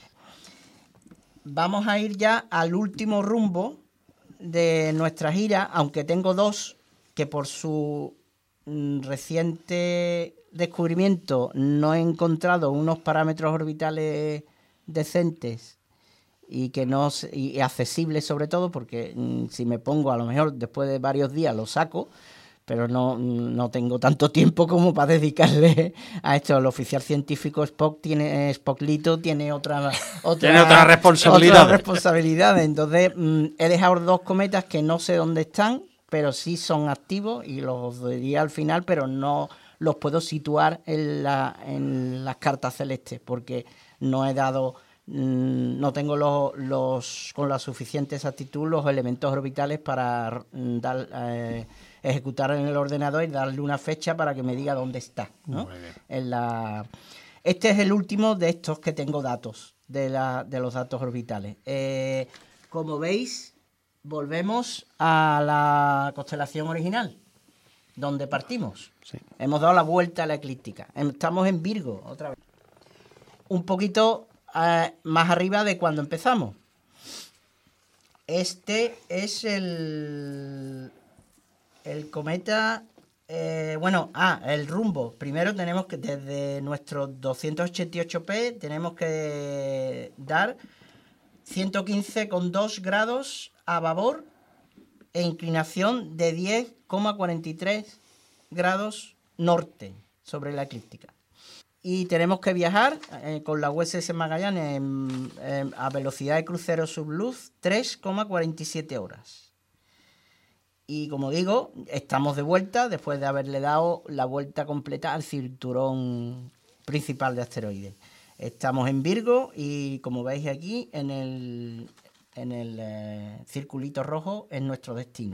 Vamos a ir ya al último rumbo de nuestra gira, aunque tengo dos que por su mm, reciente descubrimiento no he encontrado unos parámetros orbitales decentes y que no se- y accesibles sobre todo, porque mm, si me pongo a lo mejor después de varios días lo saco, pero no, no tengo tanto tiempo como para dedicarle a esto. El oficial científico Spock tiene, Spocklito tiene otra, otra Tiene otras responsabilidades. otras responsabilidades. Entonces, mm, he dejado dos cometas que no sé dónde están, pero sí son activos y los diría al final, pero no los puedo situar en, la, en las cartas celestes porque no he dado, mm, no tengo los, los con la suficiente exactitud los elementos orbitales para mm, dar, eh, ejecutar en el ordenador y darle una fecha para que me diga dónde está, ¿no? Muy bien. En la... Este es el último de estos que tengo datos, de, la, de los datos orbitales. Eh, como veis, volvemos a la constelación original, donde partimos. Sí. Hemos dado la vuelta a la eclíptica. Estamos en Virgo, otra vez. Un poquito eh, más arriba de cuando empezamos. Este es el, el cometa Eh, bueno, ah, el rumbo. Primero tenemos que, desde nuestro doscientos ochenta y ocho P, tenemos que dar ciento quince coma dos grados a babor e inclinación de diez coma cuarenta y tres grados norte sobre la eclíptica. Y tenemos que viajar eh, con la U S S Magallanes en, en, a velocidad de crucero subluz tres coma cuarenta y siete horas. Y como digo, estamos de vuelta después de haberle dado la vuelta completa al cinturón principal de asteroides. Estamos en Virgo y, como veis aquí, en el, en el eh, circulito rojo es nuestro destino.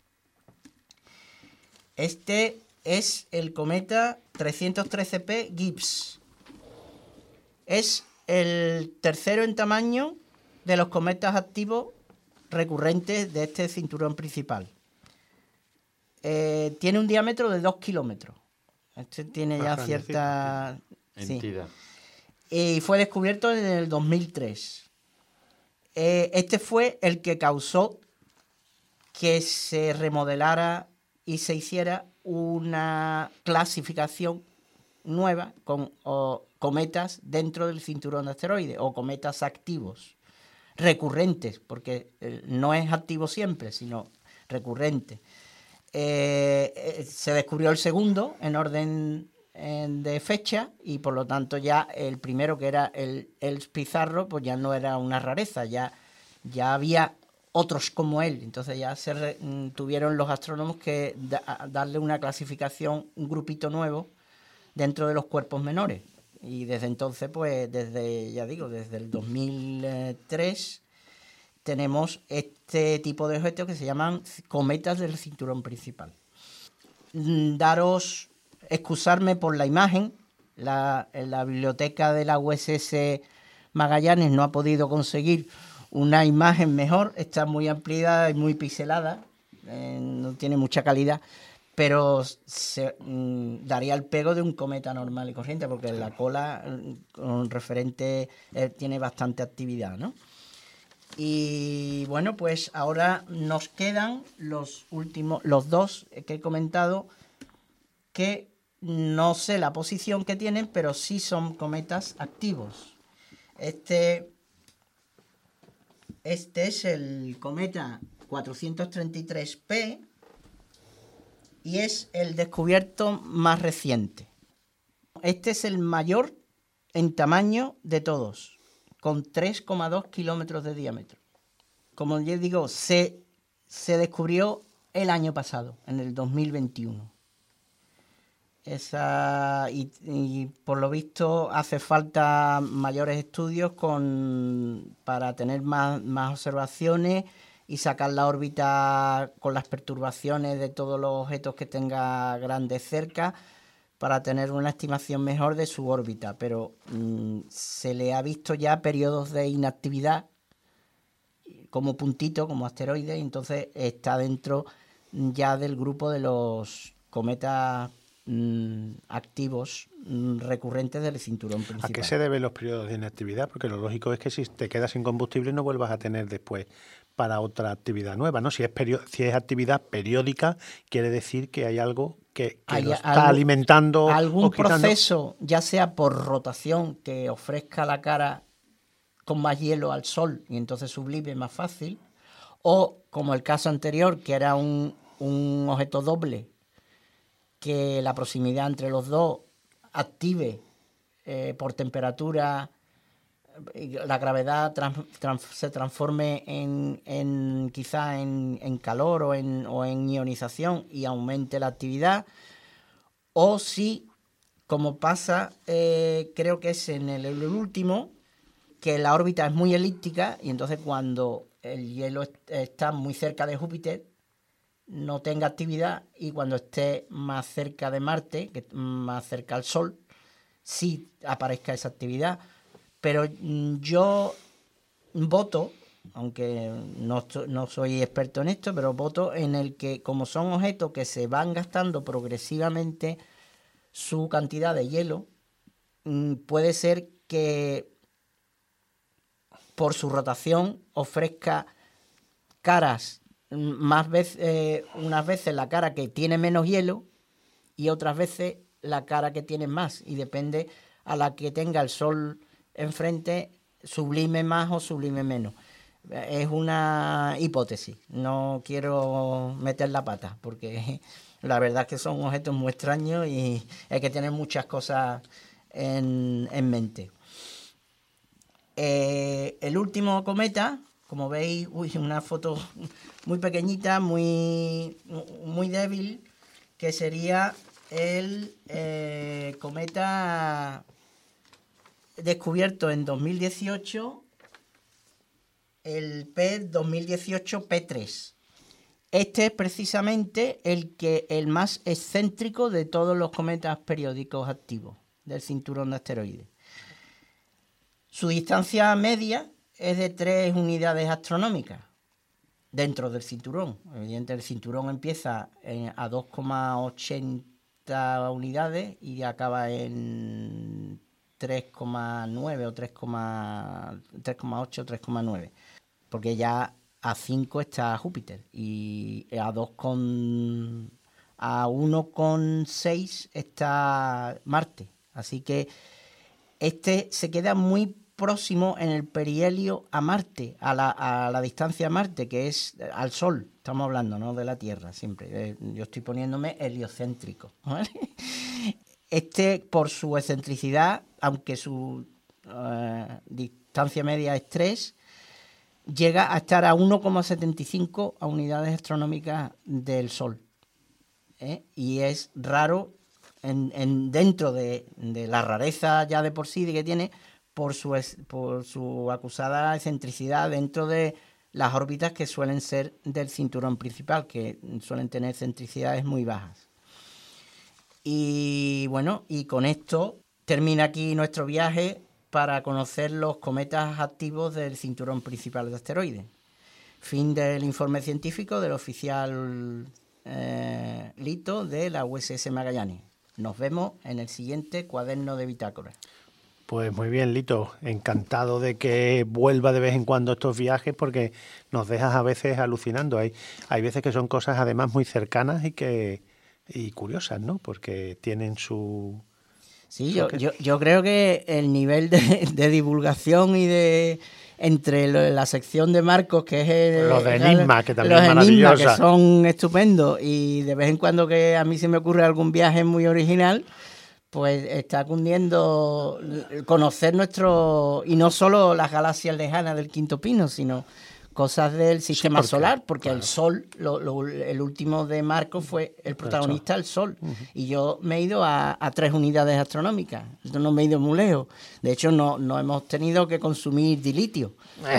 Este es el cometa trescientos trece P Gibbs. Es el tercero en tamaño de los cometas activos recurrentes de este cinturón principal. Eh, tiene un diámetro de dos kilómetros. Este tiene ya cierta entidad. Sí. Y fue descubierto en el dos mil tres. Eh, este fue el que causó que se remodelara y se hiciera una clasificación nueva con o, cometas dentro del cinturón de asteroides o cometas activos, recurrentes, porque eh, no es activo siempre, sino recurrente. Eh, eh, se descubrió el segundo en orden en, de fecha y por lo tanto ya el primero, que era el, el Pizarro, pues ya no era una rareza, ya, ya había otros como él. Entonces ya se re, tuvieron los astrónomos que da, darle una clasificación, un grupito nuevo dentro de los cuerpos menores. Y desde entonces, pues desde, ya digo, desde el dos mil tres tenemos este tipo de objetos que se llaman cometas del cinturón principal. Daros, excusarme por la imagen, la, la biblioteca de la U S S Magallanes no ha podido conseguir una imagen mejor, está muy ampliada y muy pixelada, eh, no tiene mucha calidad, pero se mm, daría el pego de un cometa normal y corriente, porque la cola con referente eh, tiene bastante actividad, ¿no? Y bueno, pues ahora nos quedan los últimos, los dos que he comentado, que no sé la posición que tienen, pero sí son cometas activos. Este, este es el cometa cuatrocientos treinta y tres P y es el descubierto más reciente. Este es el mayor en tamaño de todos, con tres coma dos kilómetros de diámetro. Como yo digo, se, se descubrió el año pasado, en el dos mil veintiuno. Esa, y, y por lo visto hace falta mayores estudios con, para tener más, más observaciones y sacar la órbita con las perturbaciones de todos los objetos que tenga grandes cerca, para tener una estimación mejor de su órbita, pero mmm, se le ha visto ya periodos de inactividad como puntito, como asteroide, y entonces está dentro ya del grupo de los cometas mmm, activos mmm, recurrentes del cinturón principal. ¿A qué se deben los periodos de inactividad? Porque lo lógico es que si te quedas sin combustible no vuelvas a tener después para otra actividad nueva, ¿no? Si es, perio- si es actividad periódica, quiere decir que hay algo que, que lo está algo, alimentando. Algún o quitando. Proceso, ya sea por rotación, que ofrezca la cara con más hielo al Sol y entonces sublime más fácil, o como el caso anterior, que era un, un objeto doble, que la proximidad entre los dos active eh, por temperatura, la gravedad trans, trans, se transforme en, en quizá en, en calor o en, o en ionización y aumente la actividad, o si, como pasa, eh, creo que es en el, el último, que la órbita es muy elíptica y entonces cuando el hielo está muy cerca de Júpiter no tenga actividad, y cuando esté más cerca de Marte, que más cerca al Sol, sí aparezca esa actividad. Pero yo voto, aunque no, no soy experto en esto, pero voto en el que, como son objetos que se van gastando progresivamente su cantidad de hielo, puede ser que por su rotación ofrezca caras más veces, eh, unas veces la cara que tiene menos hielo y otras veces la cara que tienes más, y depende a la que tenga el Sol enfrente, sublime más o sublime menos. Es una hipótesis, no quiero meter la pata, porque la verdad es que son objetos muy extraños y hay que tener muchas cosas en, en mente. Eh, el último cometa, como veis, uy, una foto muy pequeñita, muy, muy débil, que sería el eh, cometa descubierto en dos mil dieciocho, el P dos mil dieciocho P tres. Este es precisamente el que el más excéntrico de todos los cometas periódicos activos del cinturón de asteroides. Su distancia media es de tres unidades astronómicas dentro del cinturón. Evidentemente el cinturón empieza en, a dos coma ochenta unidades y acaba en tres coma nueve o tres coma ocho, tres coma nueve, porque ya a cinco está Júpiter y a dos con a uno coma seis está Marte, así que este se queda muy próximo en el perihelio a Marte, a la, a la distancia a Marte, que es al Sol, estamos hablando, no de la Tierra siempre, yo estoy poniéndome heliocéntrico, ¿vale? Este, por su excentricidad, aunque su uh, distancia media es tres, llega a estar a uno coma setenta y cinco a unidades astronómicas del Sol. ¿eh? Y es raro en, en dentro de, de la rareza ya de por sí que tiene, por su, por su acusada excentricidad dentro de las órbitas que suelen ser del cinturón principal, que suelen tener excentricidades muy bajas. Y bueno, y con esto termina aquí nuestro viaje para conocer los cometas activos del cinturón principal de asteroides. Fin del informe científico del oficial eh, Lito de la U S S Magallanes. Nos vemos en el siguiente cuaderno de bitácora. Pues muy bien, Lito. Encantado de que vuelva de vez en cuando estos viajes porque nos dejas a veces alucinando. Hay, hay veces que son cosas además muy cercanas y que y curiosas, ¿no? Porque tienen su... Sí, yo, yo, yo creo que el nivel de, de divulgación y de... entre lo, la sección de Marcos, que es... El, los de Enigma, que también es maravillosa. Los Enigma, que son estupendos, y de vez en cuando que a mí se me ocurre algún viaje muy original, pues está cundiendo conocer nuestro... y no solo las galaxias lejanas del Quinto Pino, sino... cosas del sistema sí, porque, solar, porque claro. el Sol, lo, lo, el último de Marco fue el protagonista, el Sol. Uh-huh. Y yo me he ido a, a tres unidades astronómicas. Yo no me he ido muy lejos. De hecho, no, no hemos tenido que consumir dilitio.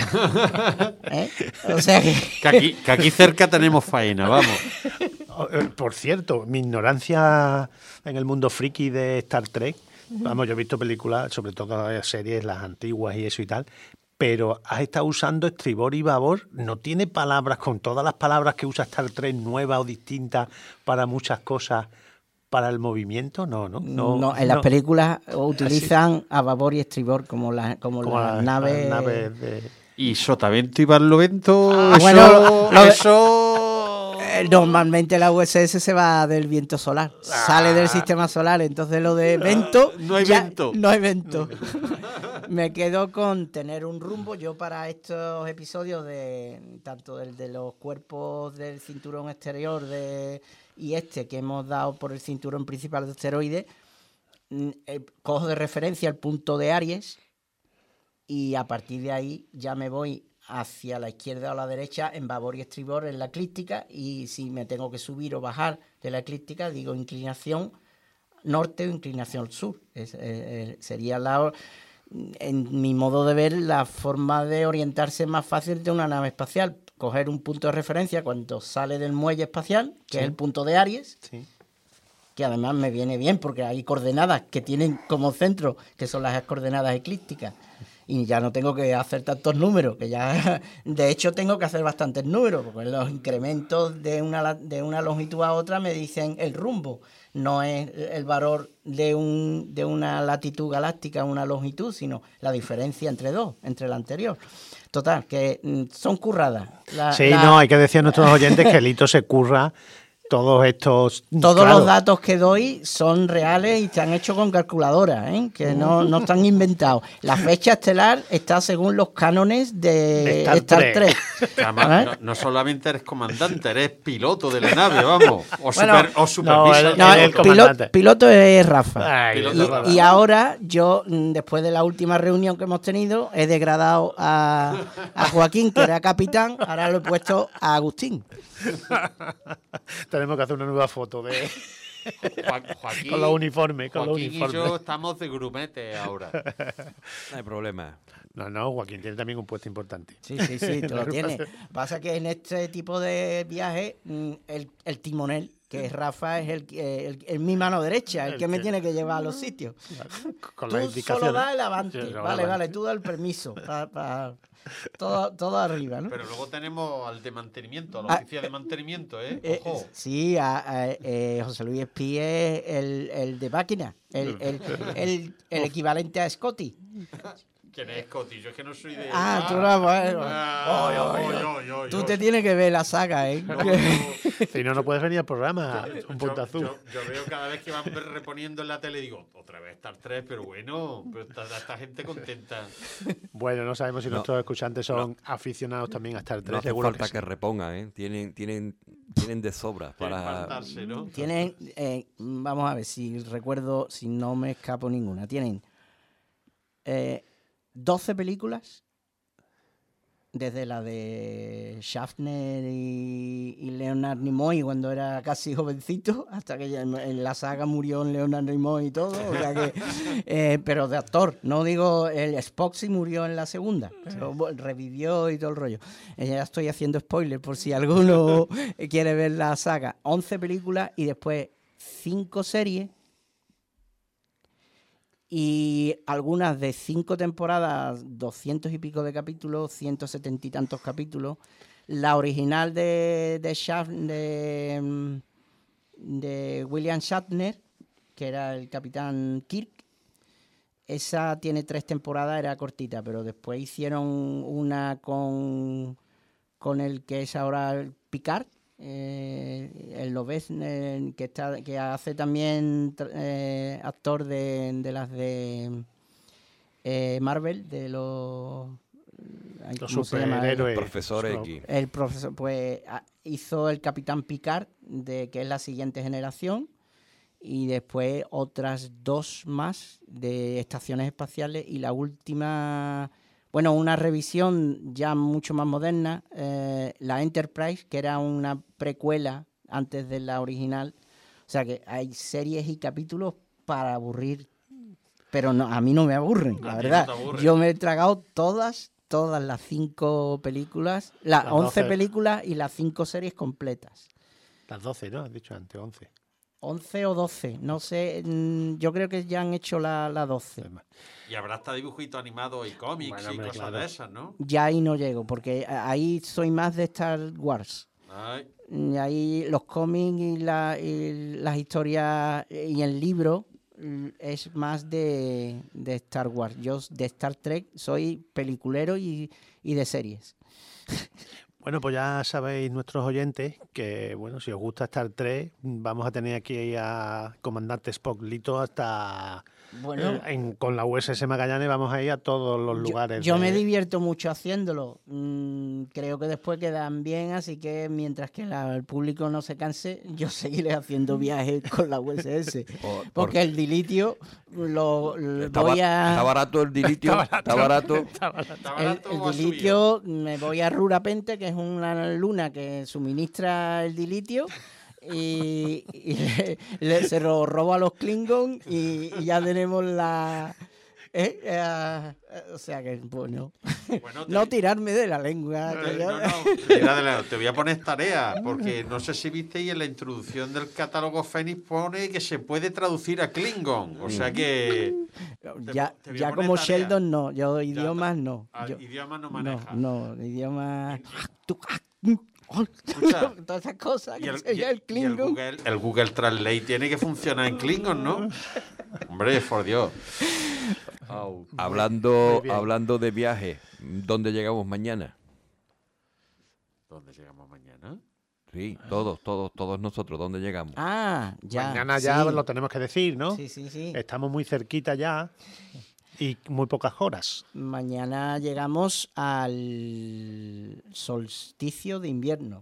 ¿Eh? O sea que... que, aquí, que aquí cerca tenemos faena, vamos. Por cierto, mi ignorancia en el mundo friki de Star Trek, uh-huh. vamos, yo he visto películas, sobre todo las series, las antiguas y eso y tal, pero has estado usando estribor y babor, ¿no tiene palabras con todas las palabras que usa Star Trek nuevas o distintas para muchas cosas para el movimiento? No, no. No, no en no. las películas utilizan ¿Así? a babor y estribor como, la, como, como las la, naves... La nave de... Y sotavento y barlovento, ah, eso... Bueno, lo, eso... Normalmente la U S S se va del viento solar, ah. sale del sistema solar, entonces lo de vento... No hay ya, vento. No hay vento. Me quedo con tener un rumbo. Yo para estos episodios de tanto del de los cuerpos del cinturón exterior de, y este que hemos dado por el cinturón principal de asteroides, eh, cojo de referencia el punto de Aries y a partir de ahí ya me voy hacia la izquierda o la derecha en babor y estribor en la eclíptica, y si me tengo que subir o bajar de la eclíptica digo inclinación norte o inclinación sur. Es, eh, sería la... en mi modo de ver, la forma de orientarse más fácil de una nave espacial. Coger un punto de referencia cuando sale del muelle espacial, que sí. es el punto de Aries, sí. que además me viene bien porque hay coordenadas que tienen como centro, que son las coordenadas eclípticas. Y ya no tengo que hacer tantos números, que ya, de hecho, tengo que hacer bastantes números, porque los incrementos de una, de una longitud a otra me dicen el rumbo. No es el valor de un de una latitud galáctica, una longitud, sino la diferencia entre dos, entre la anterior. Total, que son curradas. La, sí, la... no, hay que decir a nuestros oyentes que Lito se curra todos estos... Todos claro, los datos que doy son reales y están hechos con calculadora, ¿eh? Que no, no están inventados. La fecha estelar está según los cánones de, De Star Star, Trek. Trek. Que además, ¿Eh? no, no solamente eres comandante, eres piloto de la nave, vamos. O, Bueno, super, o supervisa no, el No, el el piloto. pilo- comandante. piloto es Rafa. Ay, Piloto de de verdad. Y, y ahora yo, mm, después de la última reunión que hemos tenido, he degradado a, a Joaquín, que era capitán, ahora lo he puesto a Agustín. Tenemos que hacer una nueva foto de Joa- Joaquín, con los uniformes, con los Joaquín y uniformes. yo estamos de grumete ahora. No hay problema. No, no, Joaquín tiene también un puesto importante. Sí, sí, sí, tú lo tienes. Pasa que en este tipo de viajes, mm, el, el timonel, que es Rafa, es el, que- el, el mi mano derecha, el, El que me que- tiene que llevar a los sitios. Con Tú las solo indicaciones. da el avante. Sí, solo Vale, avante. vale, tú da el permiso. Pa, pa- todo, todo arriba, ¿no? Pero luego tenemos al de mantenimiento, a la Ah, oficina de mantenimiento, ¿eh? Eh, Ojo. sí, a- a- eh, José Luis Espí es el, el de máquina, el, el, el, el equivalente a Scotty. ¿Quién es Scotty? Yo es que no soy de... Ah, tú no, bueno. Ah, Oy, oy, oy, oy. oy, oy, Tú oy. te tienes que ver la saga, ¿eh? Si no, no puedes venir al programa. Un punto yo, azul. yo- yo veo cada vez que van reponiendo en la tele, digo, otra vez Star Trek, pero bueno, pero está, esta gente contenta. Bueno, no sabemos si No. nuestros escuchantes son aficionados también a Star Trek. No hace seguro falta que que, sí. repongan, ¿eh? Tienen, tienen, tienen de sobra Para para... espantarse, ¿no? Tienen, eh, vamos a ver si recuerdo, si no me escapo ninguna. Tienen eh, doce películas, desde la de Schaffner y, y Leonard Nimoy cuando era casi jovencito, hasta que ya en, en la saga murió Leonard Nimoy y todo, o sea que, eh, pero de actor, no digo, el Spock sí murió en la segunda, pero bueno, revivió y todo el rollo. Eh, ya estoy haciendo spoiler por si alguno quiere ver la saga. once películas y después cinco series. Y algunas de cinco temporadas, doscientos y pico de capítulos, ciento setenta y tantos capítulos. La original de, de, Shaft- de, mm, de William Shatner, que era el capitán Kirk, esa tiene tres temporadas, era cortita, pero después hicieron una con, con el que es ahora el Picard, eh, el Lobez, eh, que está que hace también tra- eh, actor de, de las de eh, Marvel, de los ay, Los ¿cómo se llama? superhéroes. Profesor Son- X. El profesor, pues a- hizo el Capitán Picard, de que es la siguiente generación, y después otras dos más de estaciones espaciales, y la última, bueno, una revisión ya mucho más moderna, eh, la Enterprise, que era una precuela antes de la original. O sea que hay series y capítulos para aburrir, pero no, a mí no me aburren, la A ti no verdad. te aburren. Yo me he tragado todas, todas las cinco películas, las Las once doce. películas y las cinco series completas. Las doce, ¿no? Has dicho antes, once. once o doce, no sé, mm, yo creo que ya han hecho la, la doce. Y habrá hasta dibujitos animados y cómics Bueno, y hombre, cosas claro. de esas, ¿no? Ya ahí no llego, porque a- ahí soy más de Star Wars. Ay, Y ahí los cómics y, la- y las historias y el libro mm, es más de, de Star Wars. Yo de Star Trek soy peliculero y, y de series. Bueno, pues ya sabéis, nuestros oyentes, que bueno, si os gusta Star Trek, vamos a tener aquí a Comandante Spock Lito hasta Bueno, eh, en- con la U S S Magallanes vamos a ir a todos los yo, lugares. yo de- me divierto mucho haciéndolo. Mm, creo que después quedan bien, así que mientras que la- el público no se canse, yo seguiré haciendo viajes con la U S S. Por- Porque el dilitio lo, lo Está, voy ba- a... está barato el dilitio. Está barato. ¿está El, barato el o ha subido? dilitio, me voy a Rurapente, que es una luna que suministra el dilitio, y, y le, le- se lo robo a los Klingon y, y ya tenemos la... ¿eh? Eh, o sea que, bueno, Bueno, te- no tirarme de la lengua. que Eh, yo- no, no, mira, de la- te voy a poner tarea, porque no sé si visteis en la introducción del catálogo Fénix pone que se puede traducir a Klingon, o sea que te- ya te voy a ya poner como tarea. Sheldon no, yo idiomas no. Ah, Yo- idiomas no no, maneja. no, idiomas... Escucha, Todas esas cosas y que el, se y- llama el y el Klingon. Google, el Google Translate tiene que funcionar en Klingon, ¿no? Hombre, por Dios. Au. Hablando, Muy bien. hablando de viaje, ¿dónde llegamos mañana? ¿Dónde llegamos mañana? Sí, todos, todos, todos nosotros. ¿Dónde llegamos? Ah, ya. Mañana ya sí. lo tenemos que decir, ¿no? Sí, sí, sí. Estamos muy cerquita ya y muy pocas horas. Mañana llegamos al solsticio de invierno,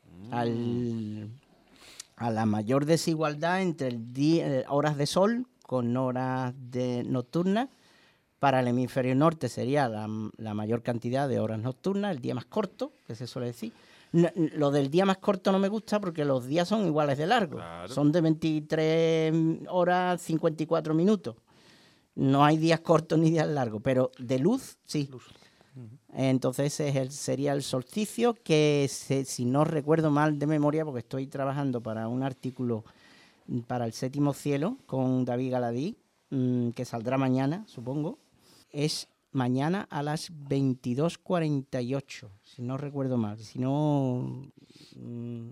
al, a la mayor desigualdad entre el día, horas de sol con horas de nocturnas. Para el hemisferio norte sería la, la mayor cantidad de horas nocturnas, el día más corto, que se suele decir. No, lo del día más corto no me gusta porque los días son iguales de largos. Claro. Son de veintitrés horas cincuenta y cuatro minutos. No hay días cortos ni días largos, pero de luz sí. Luz. Entonces es el, sería el solsticio que, se, si no recuerdo mal de memoria, porque estoy trabajando para un artículo para el Séptimo Cielo con David Galadí, mmm, que saldrá mañana, supongo, es mañana a las veintidós cuarenta y ocho, si no recuerdo mal, si no, mmm,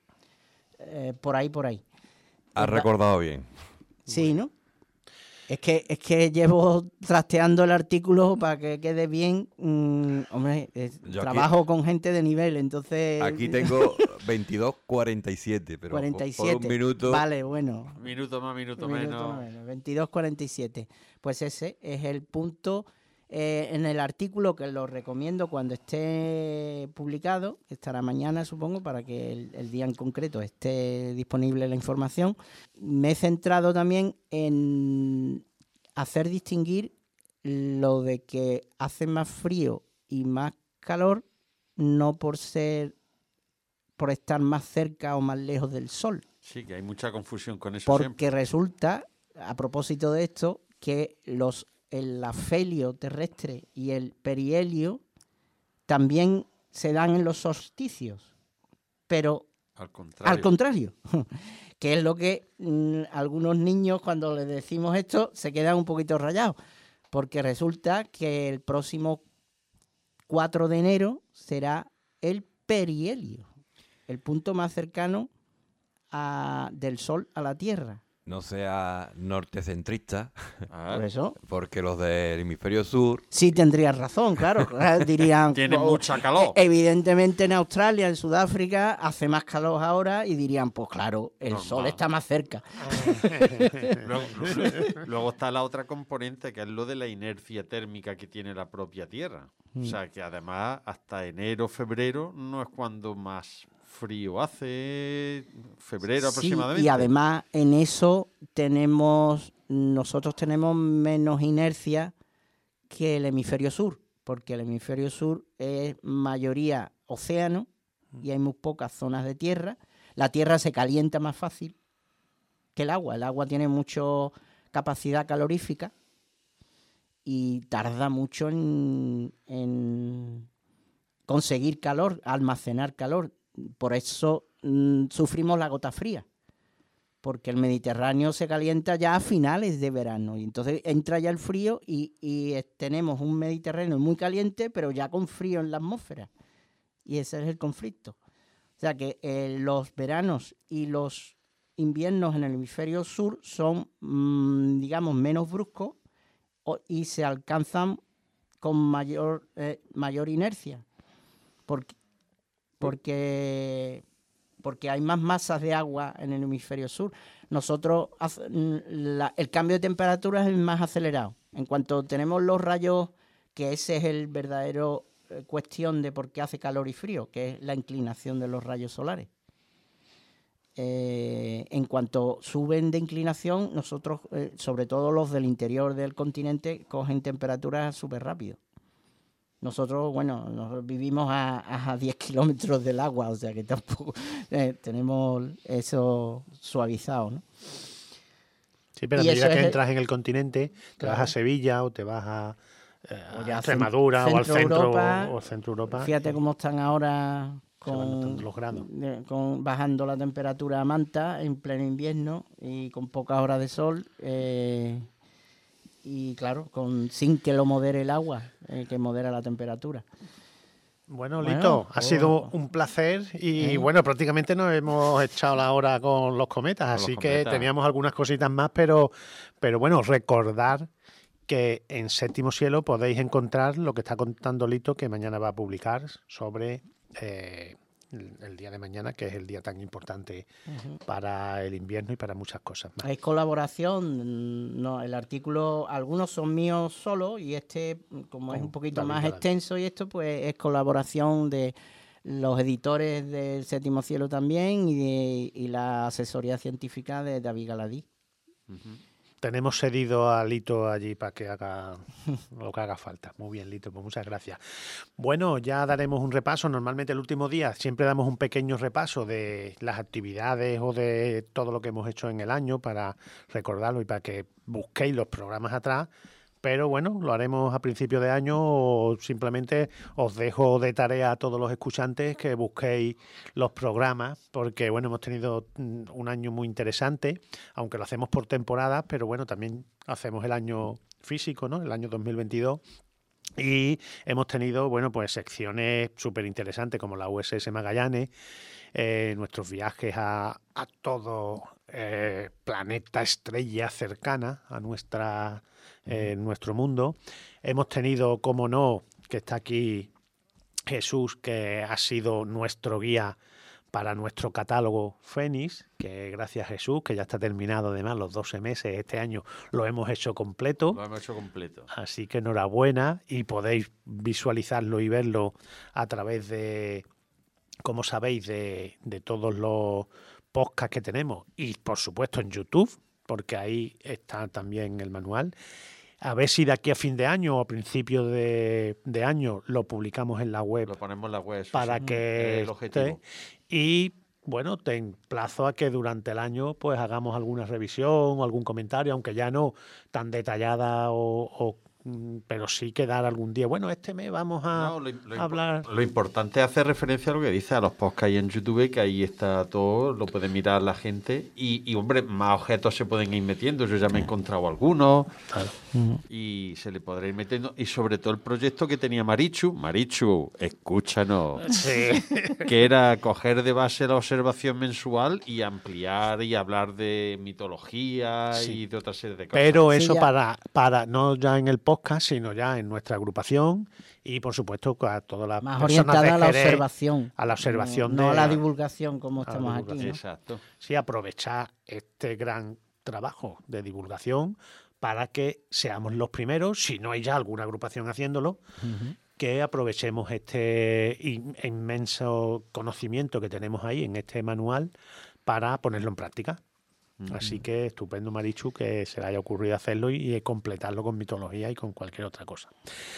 eh, por ahí, por ahí. Has recordado bien. Sí, ¿no? Es que, es que llevo trasteando el artículo para que quede bien. Mmm, hombre, es, Yo aquí- trabajo con gente de nivel, entonces... Aquí tengo veintidós cuarenta y siete, pero por- cuarenta y por siete. un minuto. Vale, bueno. Minuto más, minuto, Minuto menos. menos, veintidós cuarenta y siete. Pues ese es el punto eh, en el artículo que lo recomiendo cuando esté publicado, que estará mañana supongo, para que el, el día en concreto esté disponible la información. Me he centrado también en hacer distinguir lo de que hace más frío y más calor, no por ser, por estar más cerca o más lejos del sol. Sí, que hay mucha confusión con eso Porque siempre. resulta, a propósito de esto, que los el afelio terrestre y el perihelio también se dan en los solsticios, pero Al contrario. al contrario, que es lo que mm, algunos niños cuando les decimos esto se quedan un poquito rayados, porque resulta que el próximo cuatro de enero será el perihelio, el punto más cercano a, del Sol a la Tierra. No sea nortecentrista, Ah, Por eso, porque los del hemisferio sur sí tendrías razón, claro. Dirían, Tiene "Oh, mucha calor". evidentemente en Australia, en Sudáfrica, hace más calor ahora y dirían, pues claro, el Normal. Sol está más cerca. Luego, luego- luego está la otra componente, que es lo de la inercia térmica que tiene la propia Tierra. O sea, que además hasta enero, febrero no es cuando más frío hace, febrero Sí, aproximadamente. y además en eso tenemos, nosotros tenemos menos inercia que el hemisferio sur, porque el hemisferio sur es mayoría océano y hay muy pocas zonas de tierra. La tierra se calienta más fácil que el agua. El agua tiene mucha capacidad calorífica y tarda mucho en, en conseguir calor, almacenar calor. Por eso mm, sufrimos la gota fría, porque el Mediterráneo se calienta ya a finales de verano y entonces entra ya el frío y, y eh, tenemos un Mediterráneo muy caliente pero ya con frío en la atmósfera, y ese es el conflicto. O sea que eh, los veranos y los inviernos en el hemisferio sur son, mmm, digamos, menos bruscos o, y se alcanzan con mayor, eh, mayor inercia, porque porque porque hay más masas de agua en el hemisferio sur. Nosotros, la, el cambio de temperatura es más acelerado. En cuanto tenemos los rayos, que ese es el verdadero eh, cuestión de por qué hace calor y frío, que es la inclinación de los rayos solares. Eh, en cuanto suben de inclinación, nosotros, eh, sobre todo los del interior del continente, cogen temperaturas súper rápido. Nosotros, bueno, nosotros vivimos a, a diez kilómetros del agua, o sea que tampoco eh, tenemos eso suavizado, ¿no? Sí, pero a Y medida eso que es- entras en el continente, te Claro. vas a Sevilla o te vas a, eh, O a ya Extremadura cen- o al centro centro Europa, o centro Europa. Fíjate cómo están ahora Se van con, notando los grados. de- con bajando la temperatura a manta en pleno invierno y con pocas horas de sol. eh, y claro, con sin que lo modere el agua, eh, que modera la temperatura. Bueno, Bueno, Lito, ha oh. sido un placer y ¿Eh? bueno, prácticamente nos hemos echado la hora con los cometas, Con los así que cometas. teníamos algunas cositas más, pero, pero bueno, recordar que en Séptimo Cielo podéis encontrar lo que está contando Lito, que mañana va a publicar sobre eh, el, el día de mañana, que es el día tan importante uh-huh. para el invierno y para muchas cosas más. Es colaboración, no, el artículo, algunos son míos solo y este, como es un poquito David más Galadí. Extenso y esto, pues es colaboración de los editores del Séptimo Cielo también y, de, y la asesoría científica de David Galadí. Uh-huh. Tenemos cedido a Lito allí para que haga lo que haga falta. Muy bien, Lito, pues muchas gracias. Bueno, ya daremos un repaso. Normalmente el último día siempre damos un pequeño repaso de las actividades o de todo lo que hemos hecho en el año para recordarlo y para que busquéis los programas atrás. Pero bueno, lo haremos a principio de año o simplemente os dejo de tarea a todos los escuchantes que busquéis los programas porque bueno, hemos tenido un año muy interesante, aunque lo hacemos por temporadas, pero bueno, también hacemos el año físico, ¿no? El año dos mil veintidós. Y hemos tenido, bueno, pues secciones súper interesantes como la U S S Magallanes, eh, nuestros viajes a, a todo eh, planeta, estrella cercana a nuestra, eh, nuestro mundo. Hemos tenido, como no, que está aquí Jesús, que ha sido nuestro guía para nuestro catálogo Fénix, que gracias a Jesús, que ya está terminado además los doce meses, este año lo hemos hecho completo. Lo hemos hecho completo. Así que enhorabuena y podéis visualizarlo y verlo a través de, como sabéis, de, de todos los podcasts que tenemos y por supuesto en YouTube, porque ahí está también el manual. A ver si de aquí a fin de año o a principio de, de año lo publicamos en la web. Lo ponemos en la web. Eso para sí, que el objetivo. Esté. Y bueno, te emplazo a que durante el año pues hagamos alguna revisión o algún comentario, aunque ya no tan detallada o, o pero sí que dar algún día. Bueno, este mes vamos a no, lo, lo hablar. Lo importante es hacer referencia a lo que dice, a los podcasts en YouTube, que ahí está todo, lo puede mirar la gente. Y, y hombre, más objetos se pueden ir metiendo. Yo ya me he encontrado algunos. Claro. Y se le podrá ir metiendo. Y sobre todo el proyecto que tenía Marichu. Marichu, escúchanos. Sí. Que era coger de base la observación mensual y ampliar y hablar de mitología sí. y de otra serie de cosas. Pero eso sí, para, para, no ya en el podcast, sino ya en nuestra agrupación y por supuesto a todas las más personas orientada de a la Jerez, observación a la observación no, de, no a la divulgación como estamos divulgación. aquí, ¿no? Exacto. Sí, aprovechar este gran trabajo de divulgación para que seamos los primeros, si no hay ya alguna agrupación haciéndolo, uh-huh. que aprovechemos este in- inmenso conocimiento que tenemos ahí en este manual para ponerlo en práctica. Uh-huh. Así que estupendo, Marichu, que se le haya ocurrido hacerlo y, y completarlo con mitología y con cualquier otra cosa.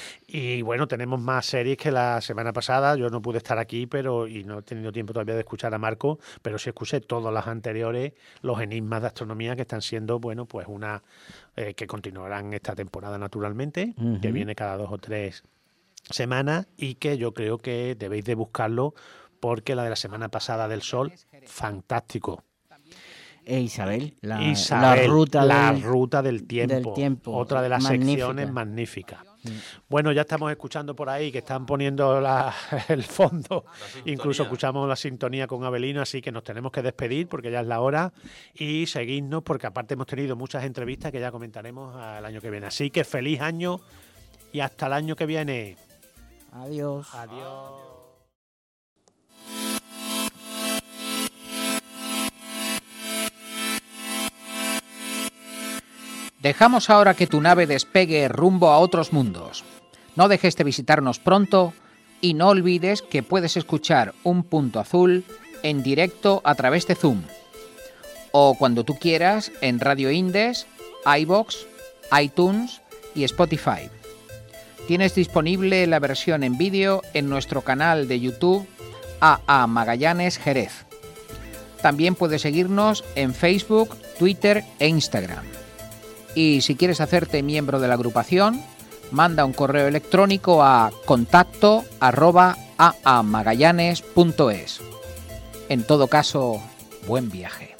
Y bueno, tenemos más series que la semana pasada. Yo no pude estar aquí pero y no he tenido tiempo todavía de escuchar a Marco, pero sí escuché todas las anteriores, los enigmas de astronomía que están siendo, bueno, pues una eh, que continuarán esta temporada naturalmente, uh-huh. que viene cada dos o tres semanas y que yo creo que debéis de buscarlo porque la de la semana pasada del Sol, fantástico. E Isabel, la, Isabel, la, ruta, la del, ruta del tiempo, del tiempo, otra de las magnífica. secciones magníficas. Sí. Bueno, ya estamos escuchando por ahí que están poniendo la, el fondo, incluso escuchamos la sintonía con Abelino, así que nos tenemos que despedir porque ya es la hora y seguirnos porque aparte hemos tenido muchas entrevistas que ya comentaremos el año que viene. Así que feliz año y hasta el año que viene. Adiós. Adiós. Dejamos ahora que tu nave despegue rumbo a otros mundos. No dejes de visitarnos pronto y no olvides que puedes escuchar Un Punto Azul en directo a través de Zoom o cuando tú quieras en Radio Indes, iVoox, iTunes y Spotify. Tienes disponible la versión en vídeo en nuestro canal de YouTube A A Magallanes Jerez. También puedes seguirnos en Facebook, Twitter e Instagram. Y si quieres hacerte miembro de la agrupación, manda un correo electrónico a contacto arroba aamagallanes punto es. En todo caso, buen viaje.